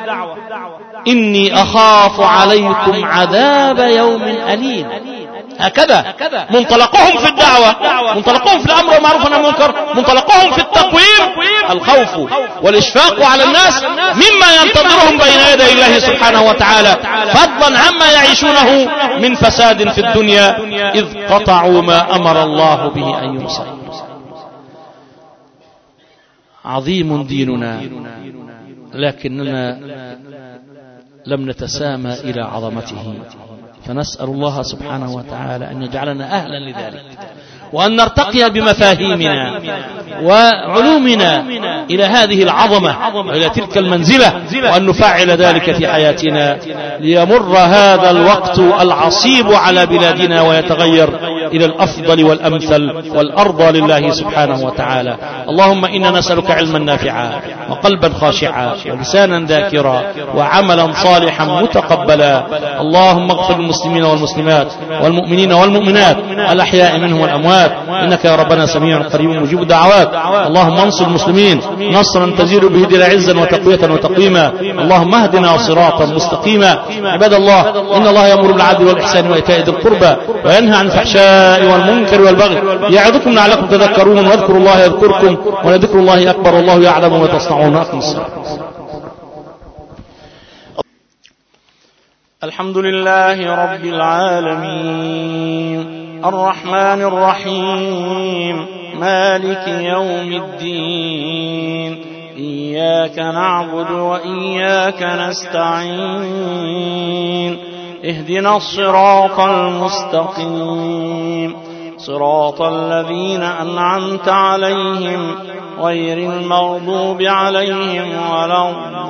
إني أخاف عليكم عذاب يوم أليم. هكذا منطلقهم في الدعوة، منطلقهم في الأمر بالمعروف والنهي عن المنكر، منطلقهم في التقويم الخوف والإشفاق على الناس مما ينتظرهم بين يدي الله سبحانه وتعالى، فضلا عما يعيشونه من فساد في الدنيا إذ قطعوا ما أمر الله به أن يوصل. عظيم ديننا لكننا لم نتسامى إلى عظمته، فنسأل الله سبحانه وتعالى أن يجعلنا أهلا لذلك، وأن نرتقي بمفاهيمنا وعلومنا إلى هذه العظمة وإلى تلك المنزلة، وأن نفعل ذلك في حياتنا ليمر هذا الوقت العصيب على بلادنا ويتغير إلى الأفضل والأمثل والأرضى لله سبحانه وتعالى. اللهم إنا نسألك علما نافعا وقلبا خاشعا ولسانا ذاكرا وعملا صالحا متقبلا. اللهم اغفر للمسلمين والمسلمات والمؤمنين والمؤمنات الأحياء منهم والأموات، إنك يا ربنا سميع قريب مجيب الدعوات. اللهم انصر المسلمين نصرا تزيد به دين عزا وتقوية وتقويما. اللهم اهدنا صراطا مستقيما. عباد الله، إن الله يأمر بالعدل والإحسان وإيتاء ذي القربى وينهى عن الفحشاء والمنكر والبغي يعظكم لعلكم تذكرون، واذكروا الله يذكركم ولذكر الله أكبر والله يعلم ما تصنعون. أقم الصلاة. الحمد لله رب العالمين الرحمن الرحيم مالك يوم الدين، إياك نعبد وإياك نستعين، اهدنا الصراط المستقيم صراط الذين أنعمت عليهم غير المغضوب عليهم ولا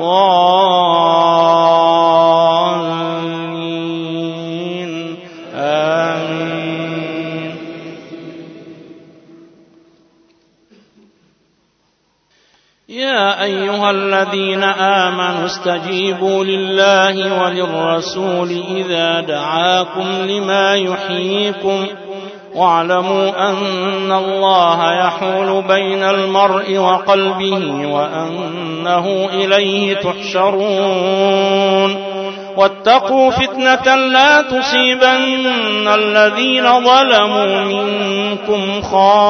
الضالين. آمين. يا أيها الذين آمنوا استجيبوا لله وللرسول إذا دعاكم لما يحييكم، واعلموا أن الله يحول بين المرء وقلبه وأنه إليه تحشرون. واتقوا فتنة لا تصيبن الذين ظلموا منكم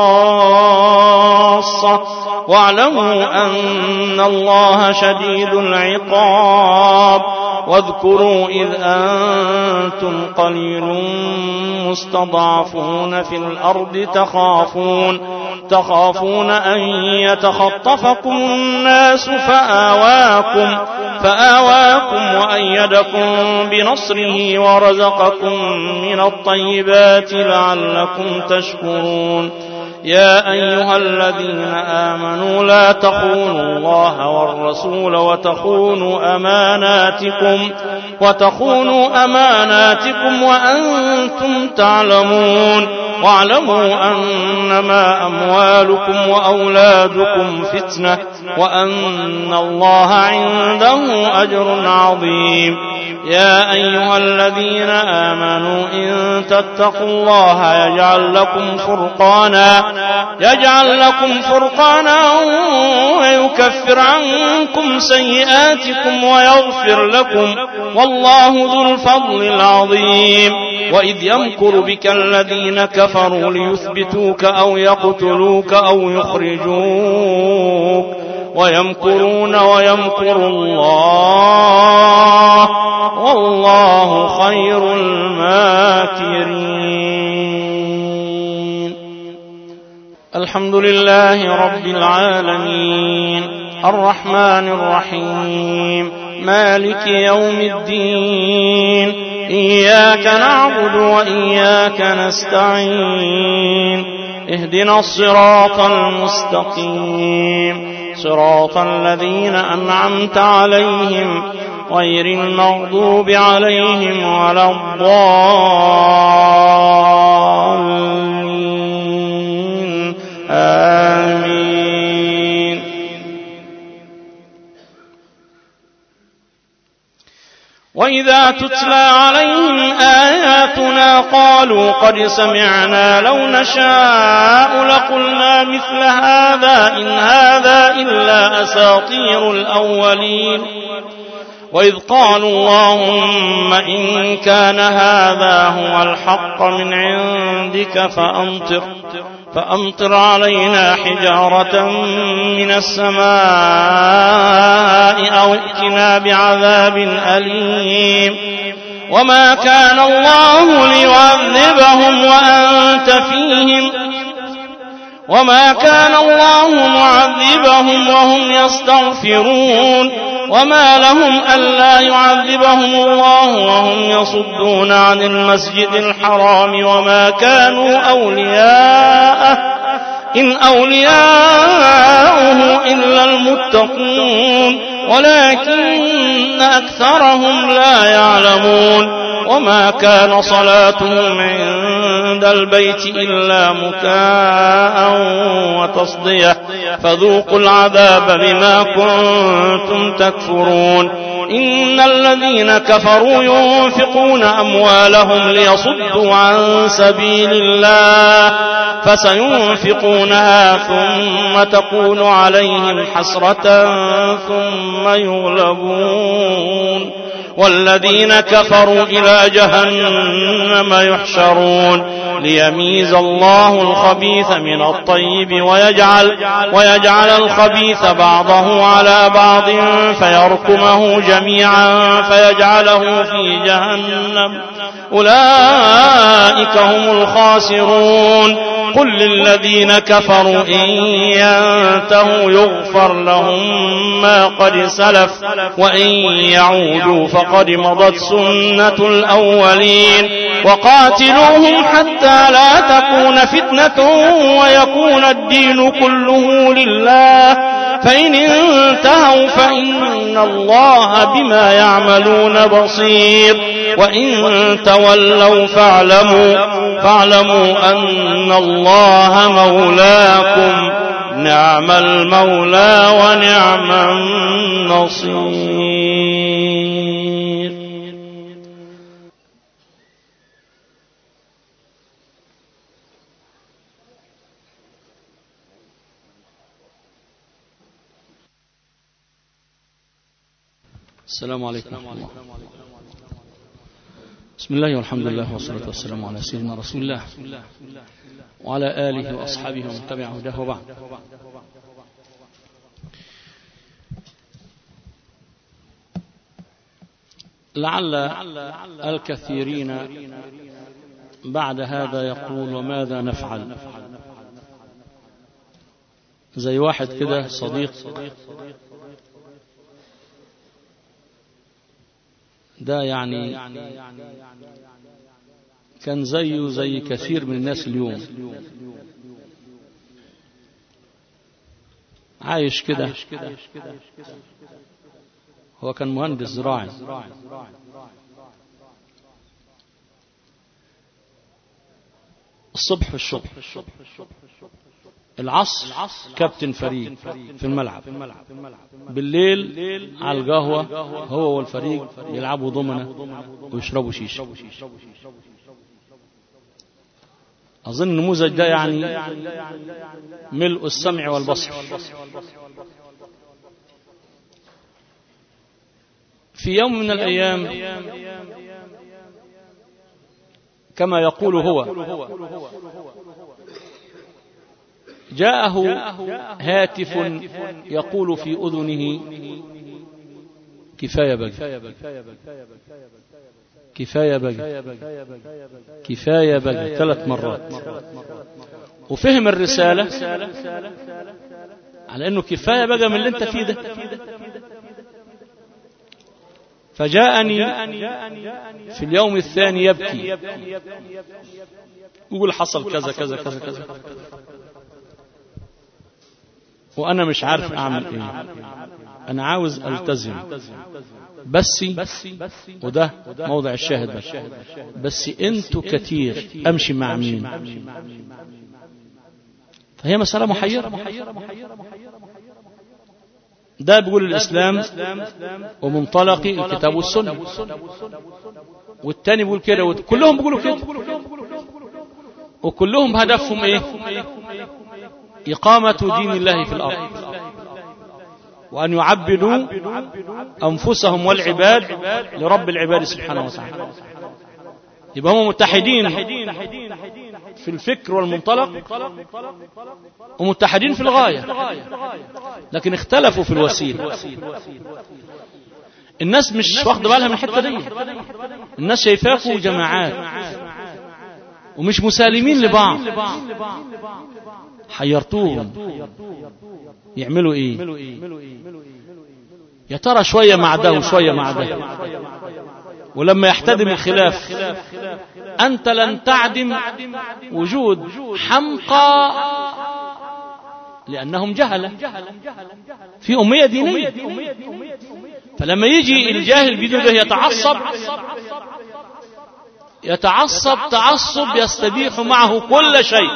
خاصة، واعلموا أن الله شديد العقاب. واذكروا إذ أنتم قليل مستضعفون في الأرض تخافون تخافون أن يتخطفكم الناس فآواكم فآواكم وأيدكم بنصره ورزقكم من الطيبات لعلكم تشكرون. يا أيها الذين آمنوا لا تخونوا الله والرسول وتخونوا أماناتكم وتخونوا أماناتكم وأنتم تعلمون. واعلموا أنما أموالكم وأولادكم فتنة وأن الله عنده أجر عظيم. يا أيها الذين آمنوا إن تتقوا الله يجعل لكم فرقانا يجعل لكم فرقانا ويكفر عنكم سيئاتكم ويغفر لكم، والله ذو الفضل العظيم. وإذ يمكر بك الذين كفروا ليثبتوك أو يقتلوك أو يخرجوك ويمكرون ويمكر الله والله خير الماكرين. الحمد لله رب العالمين الرحمن الرحيم مالك يوم الدين، إياك نعبد وإياك نستعين، اهدنا الصراط المستقيم صراط الذين أنعمت عليهم غير المغضوب عليهم ولا الضالين. آمين. وإذا تتلى عليهم آياتنا قالوا قد سمعنا لو نشاء لقلنا مثل هذا إن هذا إلا أساطير الأولين. وإذ قالوا اللهم إن كان هذا هو الحق من عندك فأمطر فأمطر علينا حجارة من السماء أو ائتنا بعذاب أليم. وما كان الله ليعذبهم وأنت فيهم وما كان الله معذبهم وهم يستغفرون. وما لهم ألا يعذبهم الله وهم يصدون عن المسجد الحرام وما كانوا أولياءه إن أولياؤه إلا المتقون ولكن أكثرهم لا يعلمون وما كان صلاتهم عند البيت إلا مكاء وتصدية فذوقوا العذاب بما كنتم تكفرون إن الذين كفروا ينفقون أموالهم ليصدوا عن سبيل الله فسينفقونها ثم تكون عليهم حسرة ثم يغلبون والذين كفروا إلى جهنم يحشرون ليميز الله الخبيث من الطيب ويجعل, ويجعل الخبيث بعضه على بعض فيركمه جميعا فيجعله في جهنم أولئك هم الخاسرون قل للذين كفروا إن ينتهوا يغفر لهم ما قد سلف وإن يعودوا فقد مضت سنة الأولين وقاتلوهم حتى لا تكون فتنة ويكون الدين كله لله فإن انتهوا فإن الله بما يعملون بصير وإن تولوا فاعلموا, فاعلموا أن الله مولاكم نعم المولى ونعم النصير. السلام عليكم. بسم الله والحمد لله والصلاة والسلام على سيدنا رسول الله وعلى آله وأصحابه ومن تبع هداه وبعد. لعل الكثيرين بعد هذا يقول وماذا نفعل؟ زي واحد كده صديق ده يعني كان زيه زي كثير من الناس اليوم عايش كده. هو كان مهندس زراعي الصبح في الشغل، العصر كابتن فريق في الملعب، بالليل على القهوة هو والفريق يلعبوا ضمنة ويشربوا شيشة. أظن النموذج ده يعني ملء السمع والبصر. في يوم من الأيام كما يقول هو جاءه هاتف يقول في أذنه كفاية بقى كفاية بقى كفاية بقى ثلاث مرات، وفهم الرسالة على أنه كفاية بقى من اللي انت فيه ده. فجاءني في اليوم الثاني يبكي يقول حصل كذا كذا كذا كذا وأنا مش عارف أعمل إيه، أنا عاوز ألتزم بس، وده موضع الشاهد بس, بس أنتوا كتير أمشي مع مين؟ فهي مسألة محيرة. ده بيقول الإسلام ومنطلقي الكتاب والسنة، والتاني بيقول كده، وكلهم بيقولوا كده، وكلهم هدفهم إيه؟ إقامة دين الله في الأرض، وأن يعبدوا أنفسهم والعباد لرب العباد سبحانه وتعالى. يبقى هم متحدين في الفكر والمنطلق ومتحدين في الغاية، لكن اختلفوا في الوسيلة. الناس مش واخد بالها من الحتة دي، الناس شايفاكوا جماعات ومش مسالمين لبعض. حيرتوهم يعملوا ايه؟ يا ترى شوية مع ده وشوية مع ده، ولما يحتدم الخلاف أنت لن تعدم وجود حمقى لأنهم جهلة في أمية دينية. فلما يجي الجاهل بدون ده يتعصب يتعصب تعصب يستبيح معه كل شيء.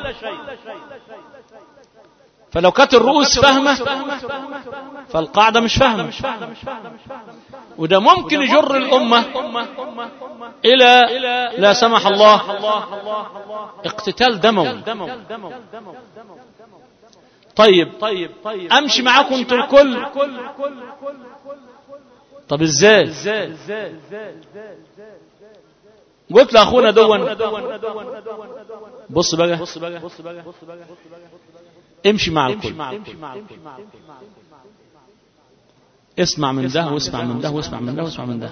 فلو كانت الرؤوس فاهمة فالقاعدة مش فاهمة، وده ممكن يجر الأمة إلى لا سمح الله اقتتال دموي. طيب أمشي معاكم انتوا الكل. طب ازاي؟ قلت لأخونا دون بص بقى امشي مع الكل، اسمع من ده واسمع من ده واسمع من ده واسمع من ده،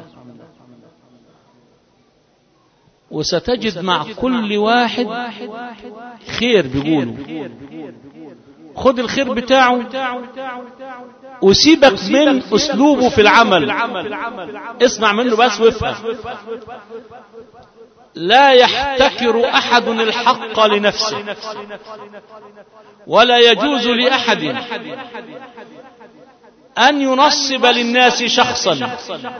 وستجد مع كل واحد خير بيقولوا. خد الخير بتاعه وسيبك من أسلوبه في العمل، اسمع منه بس وافهم. لا يحتكر أحد الحق لنفسه، ولا يجوز لأحد أن ينصب للناس شخصا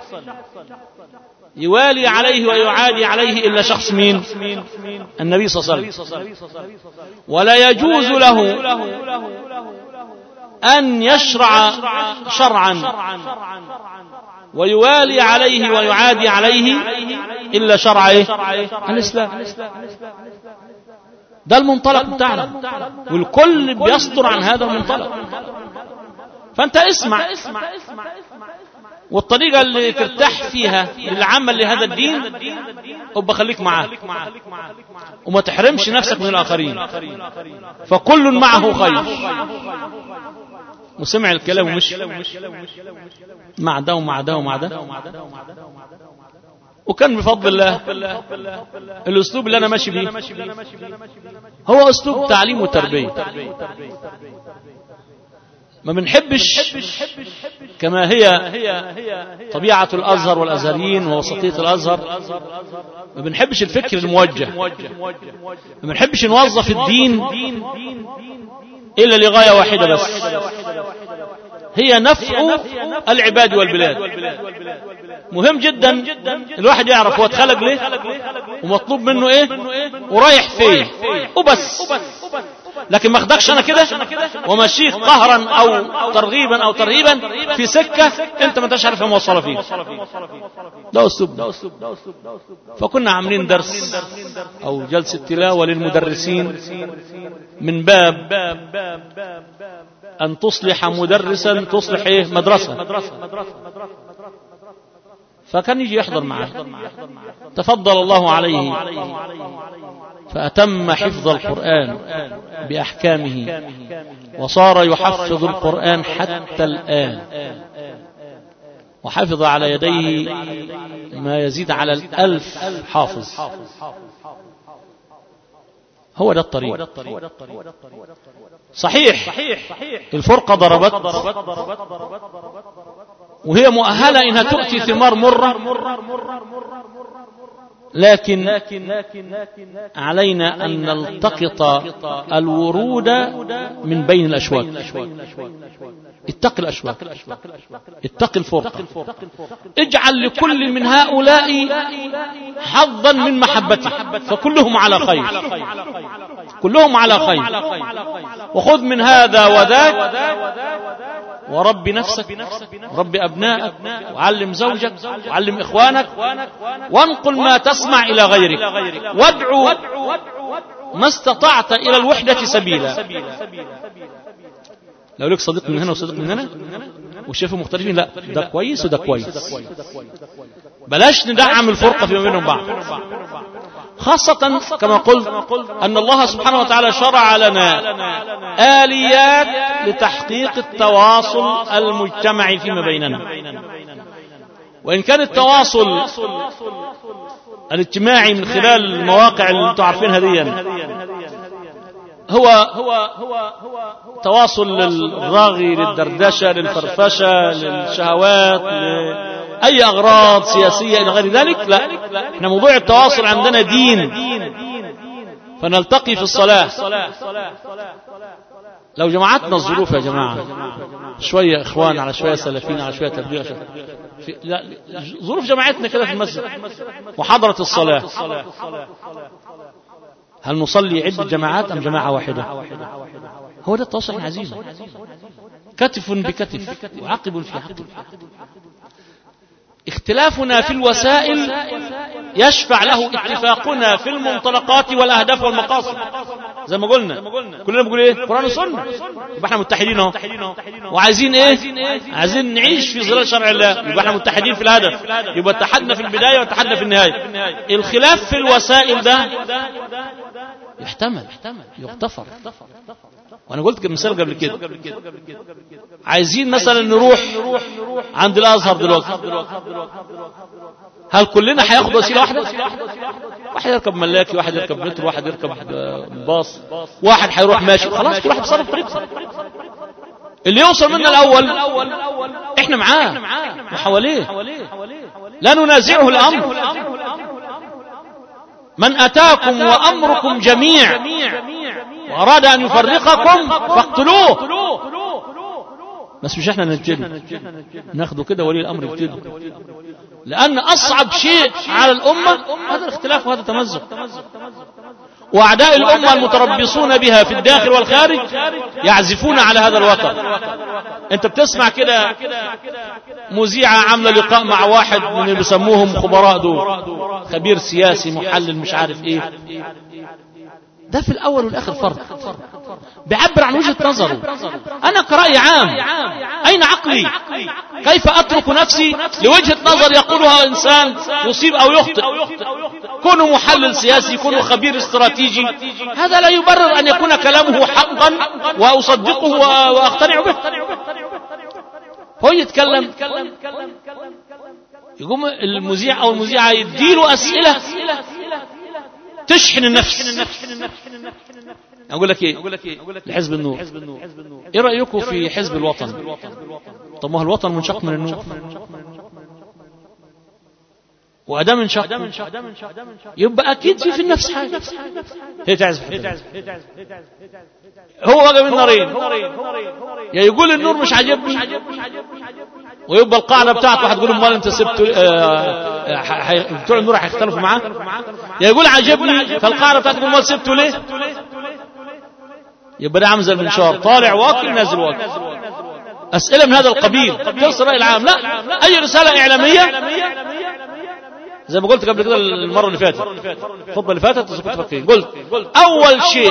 يوالي عليه ويعادي عليه إلا شخص مين؟ النبي صلى الله عليه وسلم. ولا يجوز له أن يشرع شرعا ويوالي عليه ويعادي عليه إلا شرع الإسلام. ده المنطلق بتاعنا، والكل بيصدر عن هذا المنطلق. فأنت اسمع، والطريقة اللي ترتاح فيها للعمل لهذا الدين ابقى خليك معاه، وما تحرمش نفسك من الآخرين، فكل معه خير. وسمع الكلام ومش مع ده ومع ده ومع ده. وكان بفضل الله الأسلوب اللي أنا ماشي بيه هو أسلوب تعليم وتربية. ما بنحبش كما هي طبيعة الأزهر والأزهريين ووسطية الأزهر، ما بنحبش الفكر الموجه، ما بنحبش نوظف الدين إلا لغاية واحدة بس، هي نفع العباد والبلاد. مهم جدا الواحد يعرف هو اتخلق ليه ومطلوب منه ايه ورايح فين وبس. لكن ما اخدكش انا كده ومشيك قهرا او ترغيبا او ترهيبا في سكة انت ما انتش عارف موصله فيه. ده اسلوب. فكنا عاملين درس او جلسة تلاوة للمدرسين من باب ان تصلح مدرسا تصلح ايه مدرسة. فكان يجي يحضر معه، تفضل الله عليه فأتم حفظ القرآن بأحكامه، وصار يحفظ القرآن حتى الآن، وحفظ على يديه ما يزيد على الألف حافظ. هو ده الطريق. صحيح الفرقة ضربت وهي مؤهلة إنها تؤتي ثمار مرة، لكن علينا أن نلتقط الورود من بين الأشواك. اتق الأشواك، اتق الفرقة، اجعل لكل من هؤلاء حظا من محبتك، فكلهم على خير، كلهم على خير. وخذ من هذا وذاك، ورب نفسك، رب أبنائك، وعلم زوجك، وعلم إخوانك، وانقل ما تسمع إلى غيرك، وادعو ما استطعت إلى الوحدة سبيلا. لو لك صديق من هنا وصديق من هنا وشايفوا مختلفين، لا ده كويس وده كويس، بلاش ندعم الفرقة فيما بينهم بعض. خاصة كما قلت أن الله سبحانه وتعالى شرع لنا آليات لتحقيق التواصل المجتمعي فيما بيننا. وإن كان التواصل الاجتماعي من خلال المواقع اللي انتم عارفينها دي هو تواصل للراغي، للدردشة، للفرفشة، للشهوات، لأي أغراض سياسية إلى غير ذلك، لا، احنا موضوع التواصل عندنا دين. فنلتقي في الصلاة، لو جماعتنا الظروف يا جماعة، شوية إخوان على شوية سلفين على شوية تبليغ، لا ظروف جماعتنا كده في المسجد وحضرت الصلاة، هل نصلي عدة جماعات أم جماعة واحدة؟ هو ده التواصل عزيزا، كتف بكتف وعقب في عقب. اختلافنا في الوسائل يشفع له اتفاقنا في المنطلقات والأهداف والمقاصد. زي ما قلنا كلنا بنقول ايه؟ قرآن وسنة، يبقى احنا متحدين اهو. وعايزين ايه؟ عايزين نعيش في ظلال شرع الله، يبقى احنا متحدين في الهدف، يبقى اتحدنا في البداية واتحدنا في النهاية. الخلاف في الوسائل ده يحتمل يغتفر. وانا قلت مثال قبل كده، عايزين مثلا نروح عند الازهر دلوقتي، هل كلنا هياخد وسيله واحده؟ واحد يركب ملاكي، واحد يركب مترو، واحد يركب باص، واحد هيروح ماشي، خلاص كل واحد بيصرف طريقه. اللي يوصل منا الاول احنا معاه وحواليه، لا ننازعه الامر. من اتاكم وامركم جميع واراد ان يفرقكم فاقتلوه. بس مش احنا نبتدي ناخده كده، ولي الامر يبتدي، لان اصعب شيء على الامه هذا الاختلاف وهذا التمزق. واعداء الامه المتربصون بها في الداخل والخارج يعزفون على هذا الوتر. انت بتسمع كده مذيعه عامله لقاء مع واحد من اللي بيسموهم خبراء دول، خبير سياسي محلل مش عارف ايه، ده في الاول والاخر فرق، بيعبر عن وجهة نظره. انا كرأي عام اين عقلي؟ كيف اترك نفسي لوجهة نظر يقولها انسان يصيب او يخطئ؟ كونه محلل سياسي، كونه خبير استراتيجي، هذا لا يبرر ان يكون كلامه حقا واصدقه واقتنع به. هو يتكلم، يقوم المذيع او المذيعة يديله اسئلة تشحن النفس. اقول لك ايه؟ لحزب النور، ايه رايكم في حزب الوطن؟ طب ما هو الوطن منشق من النور، وادام انشق يبقى اكيد في في النفس حاجه. هي تعزف، هو وجه من نارين، يا يقول النور مش عاجبني ويبقى القاعده بتاعته هتقول امال انت سبت بتوع النور هيختلفوا معاه، يا يقول عاجبني فالقاعده بتاعته تقول امال سبته ليه؟ يبقى ده عامل زي المنشار، طالع واكل نازل واكل. اسئله من هذا القبيل توصل الراي العام. لا، اي رساله اعلاميه زي ما قلت قبل كده المره اللي فاتت، الخطبه اللي فاتت قلت اول شيء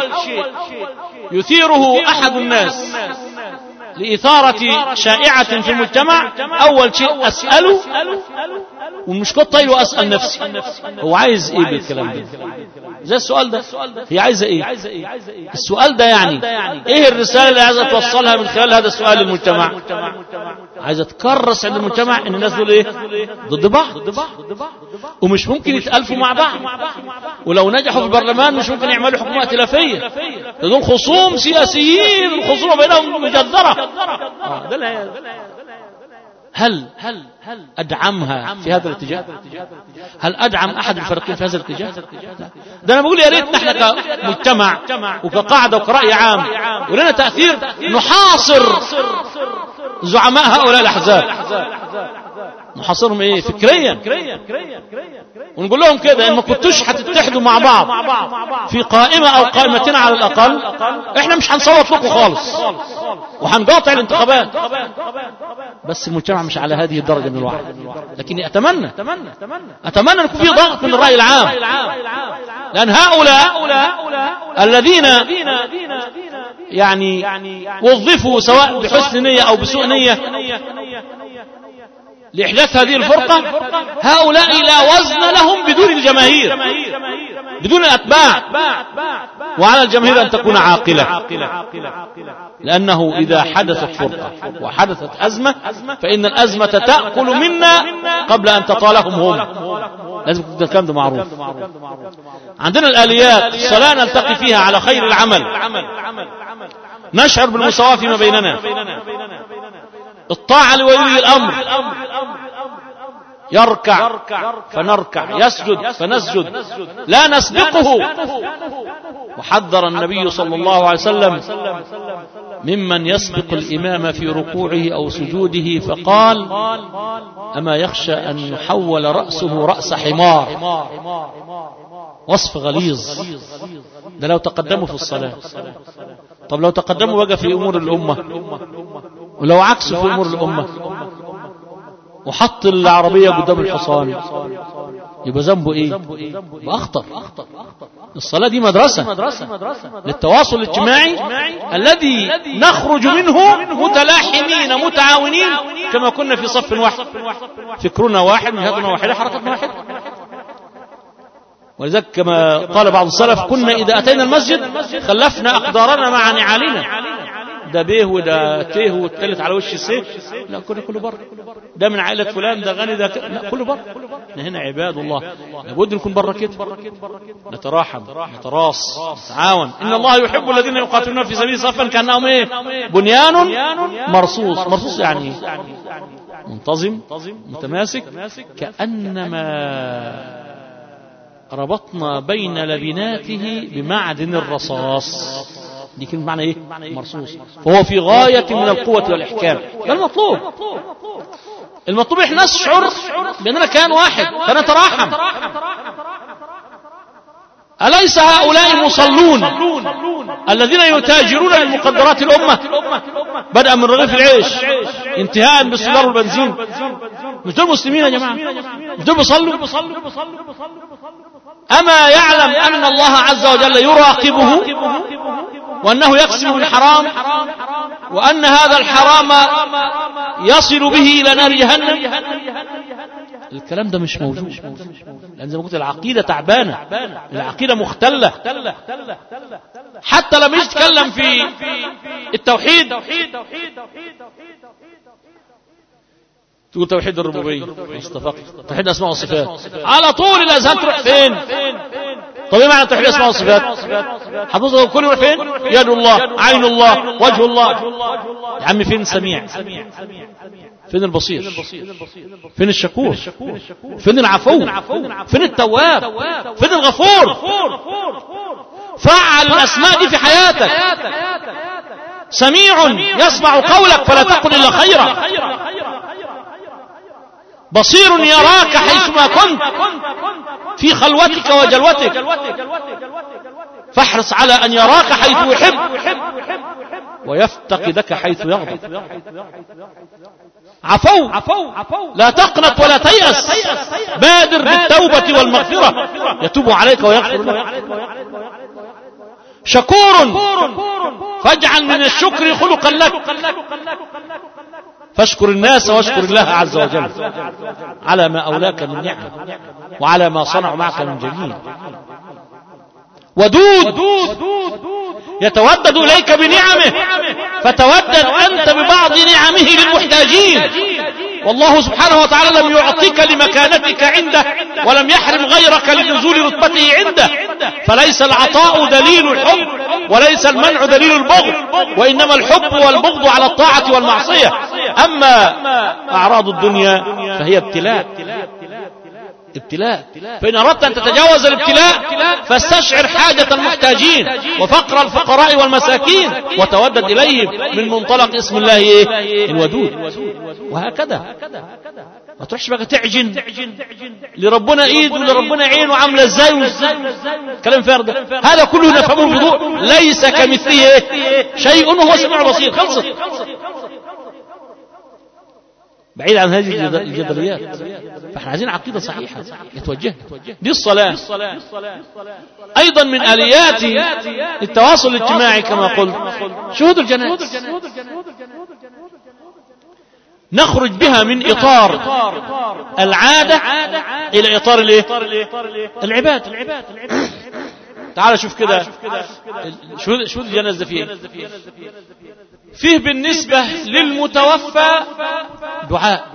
يثيره احد الناس لإثارة شائعة في المجتمع، أول شيء أسأله، ومش كنت طيب وأسأل نفسي هو عايز إيه بالكلام ده؟ زي السؤال ده، هي عايزة إيه؟ السؤال ده يعني إيه الرسالة اللي عايزة توصلها من خلال هذا السؤال للمجتمع؟ عايزة تكرس عند المجتمع إن الناس دول إيه؟ ضد بعض، ومش ممكن يتألفوا مع بعض، ولو نجحوا في البرلمان مش ممكن يعملوا حكومة ائتلافية، دول خصوم سياسيين، الخصومة بينهم مجذرة. هل هل أدعمها في هذا الاتجاه؟ هل أدعم أحد الفريقين في هذا الاتجاه؟ ده أنا بقول يا ريت نحن كمجتمع وكقاعدة وكرأي عام ولنا تأثير نحاصر زعماء هؤلاء الأحزاب، نحاصرهم ايه فكريا، ونقول لهم كده ان ما كنتوش هتتحدوا مع بعض في قائمة او قائمتين على الاقل، احنا مش هنصوت لكم خالص وهنقاطع الانتخابات. بس المجتمع مش على هذه الدرجة من الوعي، لكني اتمنى اتمنى ان يكون في ضغط من الرأي العام، لان هؤلاء الذين يعني وظفوا سواء بحسن نية او بسوء نية لإحداث هذه الفرقة، هؤلاء لا وزن لهم بدون الجماهير، بدون الأتباع، وعلى الجماهير أن تكون عاقلة، لأنه إذا حدثت فرقة وحدثت أزمة فإن الأزمة تأكل منا قبل أن تطالهم هم. لازم يكون الكلام ده معروف. عندنا الآليات الصلاة نلتقي فيها على خير العمل، نشعر بالمساواة فيما بيننا، الطاعة لولي الأمر، يركع فنركع، يسجد فنسجد، لا نسبقه. وحذر النبي صلى الله عليه وسلم ممن يسبق الإمام في ركوعه أو سجوده، فقال: أما يخشى أن يحول رأسه رأس حمار. وصف غليظ. ده لو تقدموا في الصلاة. طب لو تقدموا بقى في أمور الأمة، ولو عكسوا في أمور الأمة، وحط العربية قدام الحصان، يبقى ذنبه ايه؟ أخطر. الصلاة دي مدرسة للتواصل الاجتماعي الذي نخرج منه متلاحمين متعاونين كما كنا في صف واحد، فكرنا واحد، مجهدنا واحدة، حركتنا واحدة. ولذلك كما قال بعض السلف: كنا إذا أتينا المسجد خلفنا أقدارنا مع نعالنا. ده بيه وده تيه والتالت على وش السيف، لا كله كله بره. ده من عائلة فلان، ده غني، ده ك... لا كله بره. هنا عباد الله لابد نكون بره كده، نتراحم، نتراص، نتعاون. إن الله يحب الذين يقاتلون في سبيله صفا كأنهم ايه؟ بنيان مرصوص. مرصوص يعني منتظم متماسك، كأنما ربطنا بين لبناته بمعدن الرصاص. دي كلمة معنى ايه؟ مرصوص. فهو في غاية من القوة والإحكام. ده المطلوب. المطلوب احنا نشعر بأننا كيان واحد، فنتراحم. أليس هؤلاء المصلون الذين يتاجرون للمقدرات الأمة، بدءا من رغيف العيش انتهاء بالسولار والبنزين؟ مش دول مسلمين يا جماعة؟ مش دول بيصلوا؟ أما يعلم أن الله عز وجل يراقبه، وأنه يكسب الحرام، وأن هذا الحرام يصل به إلى نار جهنم؟ الكلام ده مش موجود، لأن زي ما قلت العقيدة تعبانة، العقيدة مختلة. حتى لما يتكلم في التوحيد تقول توحيد الربوبية، توحيد الأسماء والصفات، على طول الأذهان تروح فين؟ طب ايه معنى توحيد الأسماء والصفات؟ حفظه كل يروح فين؟ يد الله، عين الله، وجه الله. يا عم فين السميع؟ فين البصير؟ فين الشكور؟ فين العفو؟ فين التواب؟ فين الغفور؟ فعل الأسماء دي في حياتك. سميع يسمع قولك فلا تقل إلا خيرا. بصير يراك حيثما كنت في خلوتك وجلوتك، فاحرص على أن يراك حيث يحب ويفتقدك حيث يغضب. عفو، لا تقنط ولا تيأس، بادر بالتوبة والمغفرة، يتوب عليك ويغفر لك. شكور، فاجعل من الشكر خلقا لك، فاشكر الناس واشكر الله عز وجل على ما أولاك من نعم وعلى ما صنعوا معك من جميل. ودود، يتودد إليك بنعمه، فتودد أنت ببعض نعمه للمحتاجين. والله سبحانه وتعالى لم يعطيك لمكانتك عنده، ولم يحرم غيرك لنزول رتبته عنده. فليس العطاء دليل الحب، وليس المنع دليل البغض، وإنما الحب والبغض على الطاعة والمعصية. أما أعراض الدنيا فهي ابتلاء، ابتلاء. فإن أردت أن تتجاوز الابتلاء فاستشعر حاجة المحتاجين وفقر الفقراء والمساكين وتودد إليهم من منطلق اسم الله إيه؟ الودود. وهكذا ما تروحش بقى تعجن لربنا ايد ولربنا عين وعامله ازاي كلام فارغ. هذا كله نفهمه بوضوح. ليس كمثله شيء وهو سميع بصير. خلصت. بعيد عن هذه الجدليات. فاحنا عايزين عقيدة صحيحة يتوجه. دي الصلاة ايضا من اليات التواصل الاجتماعي كما قلت شهود الجنائز. نخرج بها من اطار العادة الى اطار الايه؟ العباد. تعال شوف كده شهود الجنائز ده فيه فيه بالنسبة للمتوفى دعاء،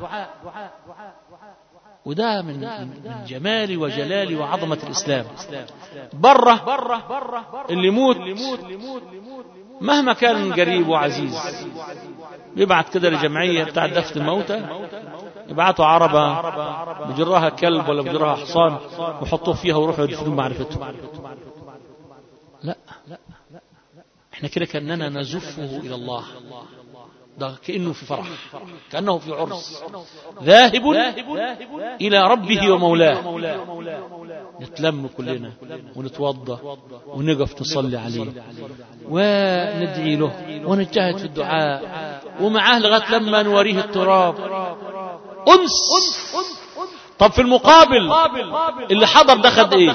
وده من من جمال وجلال وعظمة الإسلام. بره اللي يموت مهما كان قريب وعزيز يبعت كده لجمعية بتاع دفن الموتى يبعثوا عربة بجراها كلب ولا بجراها حصان وحطوه فيها ويروحوا يدفنوا معرفته. لا، احنا كده كأننا نزفه إلى الله، ده كأنه في فرح، كأنه في عرس، ذاهب إلى ربه ومولاه. نتلم كلنا ونتوضى ونقف نصلي عليه وندعي له ونجتهد في الدعاء ومعاه لغاية لما نوريه التراب أنس. طب في المقابل اللي حضر ده خد ايه؟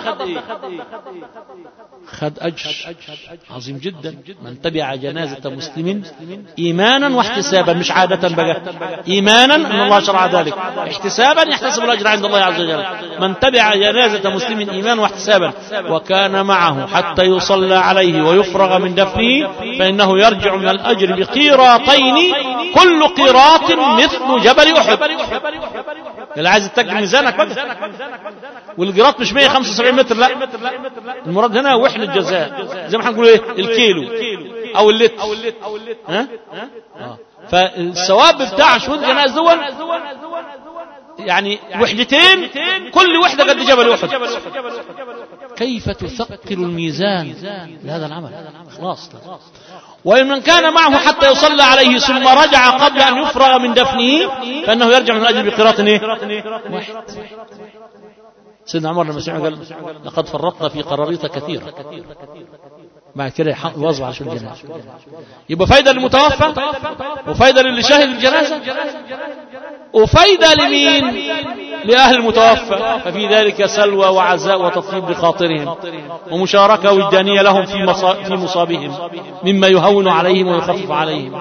خد أجر عظيم جدا. من تبع جنازة مسلم إيمانا واحتسابا، مش عادة بقى، إيمانا أن الله شرع ذلك، احتسابا يحتسب الأجر عند الله عز وجل. من تبع جنازة مسلم إيمانا واحتسابا وكان معه حتى يصلى عليه ويفرغ من دفنه فإنه يرجع من الأجر بقيراطين كل قيراط مثل جبل أحد. اللي عايز تتجه ميزانك بقى، والقيراط مش مية وخمسة وسبعين متر، لا، المراد هنا وحدة الجزاء، زي ما هنقول ايه الكيلو او اللتر، ها اه. فالثواب بتاع شهود الجنازة دول يعني وحدتين، كل وحدة قد جبل أحد. كيف تثقل الميزان لهذا العمل؟ خلاص. ومن كان معه حتى يصلى عليه ثم رجع قبل أن يفرغ من دفنه فإنه يرجع من الأجر بقيراط واحد. سيدنا عمر لما سمع قال لقد فرطنا في قراريط كثيرة. بعد كده يواظب على شو الجنازة. يبقى فايدة للمتوفى وفايدة للي شاهد الجنازة وفايدة لمين؟ لأهل المتوفى. ففي ذلك سلوى وعزاء وتطيب بخاطرهم ومشاركة وجدانية لهم في في مصابهم مما يهون عليهم ويخفف عليهم.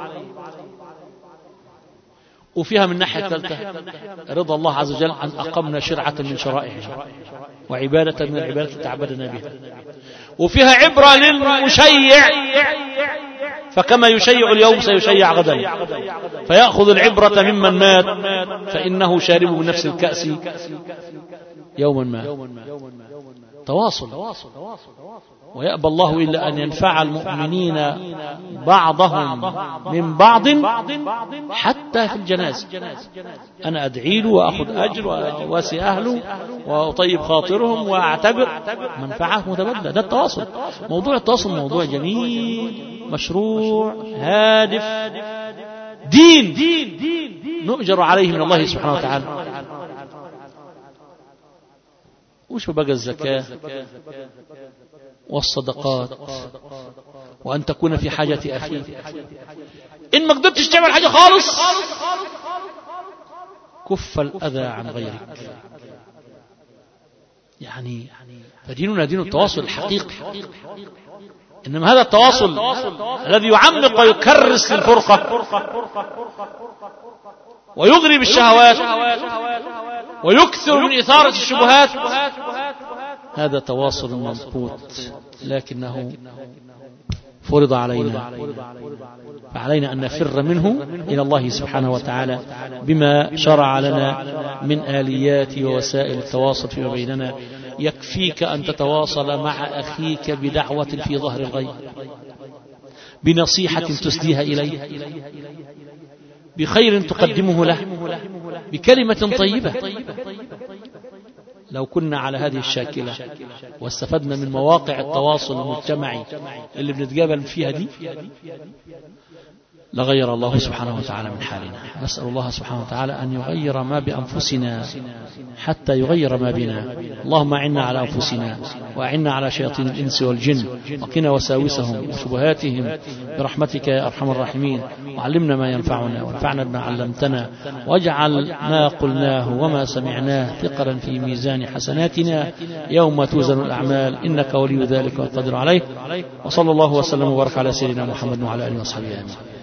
وفيها من ناحية الثالثة رضا الله عز وجل أن أقمنا شرعة من شرائعه وعبادة من العبادات تعبدنا بها. وفيها عبرة للمشيع، فكما يشيع اليوم سيشيع غدا، فيأخذ العبرة ممن مات فإنه شارب من نفس الكأس يوما ما. تواصل. ويأبى الله إلا أن ينفع المؤمنين بعضهم من بعض حتى في الجنازة. أنا أدعي له وأخذ أجر وأواسي أهله وأطيب خاطرهم وأعتبر منفعة متبادلة. ده التواصل. موضوع التواصل موضوع جميل، مشروع، هادف، دين نؤجر عليه من الله سبحانه وتعالى. وش بقى الزكاة والصدقات وأن تكون في حاجة أخيك. إن ما قدرتش تعمل حاجة خالص كف الأذى عن غيرك. يعني فديننا دين التواصل الحقيقي. إنما هذا التواصل الذي يعمق ويكرس للفرقة ويغري بالشهوات ويكثر من إثارة الشبهات، هذا تواصل مضبوط لكنه فرض علينا، فعلينا أن نفر منه إلى الله سبحانه وتعالى بما شرع لنا من آليات ووسائل التواصل فيما بيننا. يكفيك أن تتواصل مع أخيك بدعوة في ظهر الغيب، بنصيحة تسديها إليه، بخير تقدمه له، بكلمة طيبة. لو كنا على هذه الشاكلة واستفدنا من مواقع التواصل المجتمعي اللي بنتقابل فيها دي لغير الله سبحانه وتعالى من حالنا. نسأل الله سبحانه وتعالى أن يغير ما بأنفسنا حتى يغير ما بنا. اللهم أعنا على أنفسنا وأعنا على شياطين الإنس والجن وقنا وساوسهم وشبهاتهم برحمتك يا أرحم الراحمين. وعلمنا ما ينفعنا وانفعنا بما علمتنا، واجعل ما قلناه وما سمعناه ثقلا في ميزان حسناتنا يوم توزن الأعمال، إنك ولي ذلك والقدر عليه. وصلى الله وسلم وبارك على سيدنا محمد وعلى آله وصحبه آمين.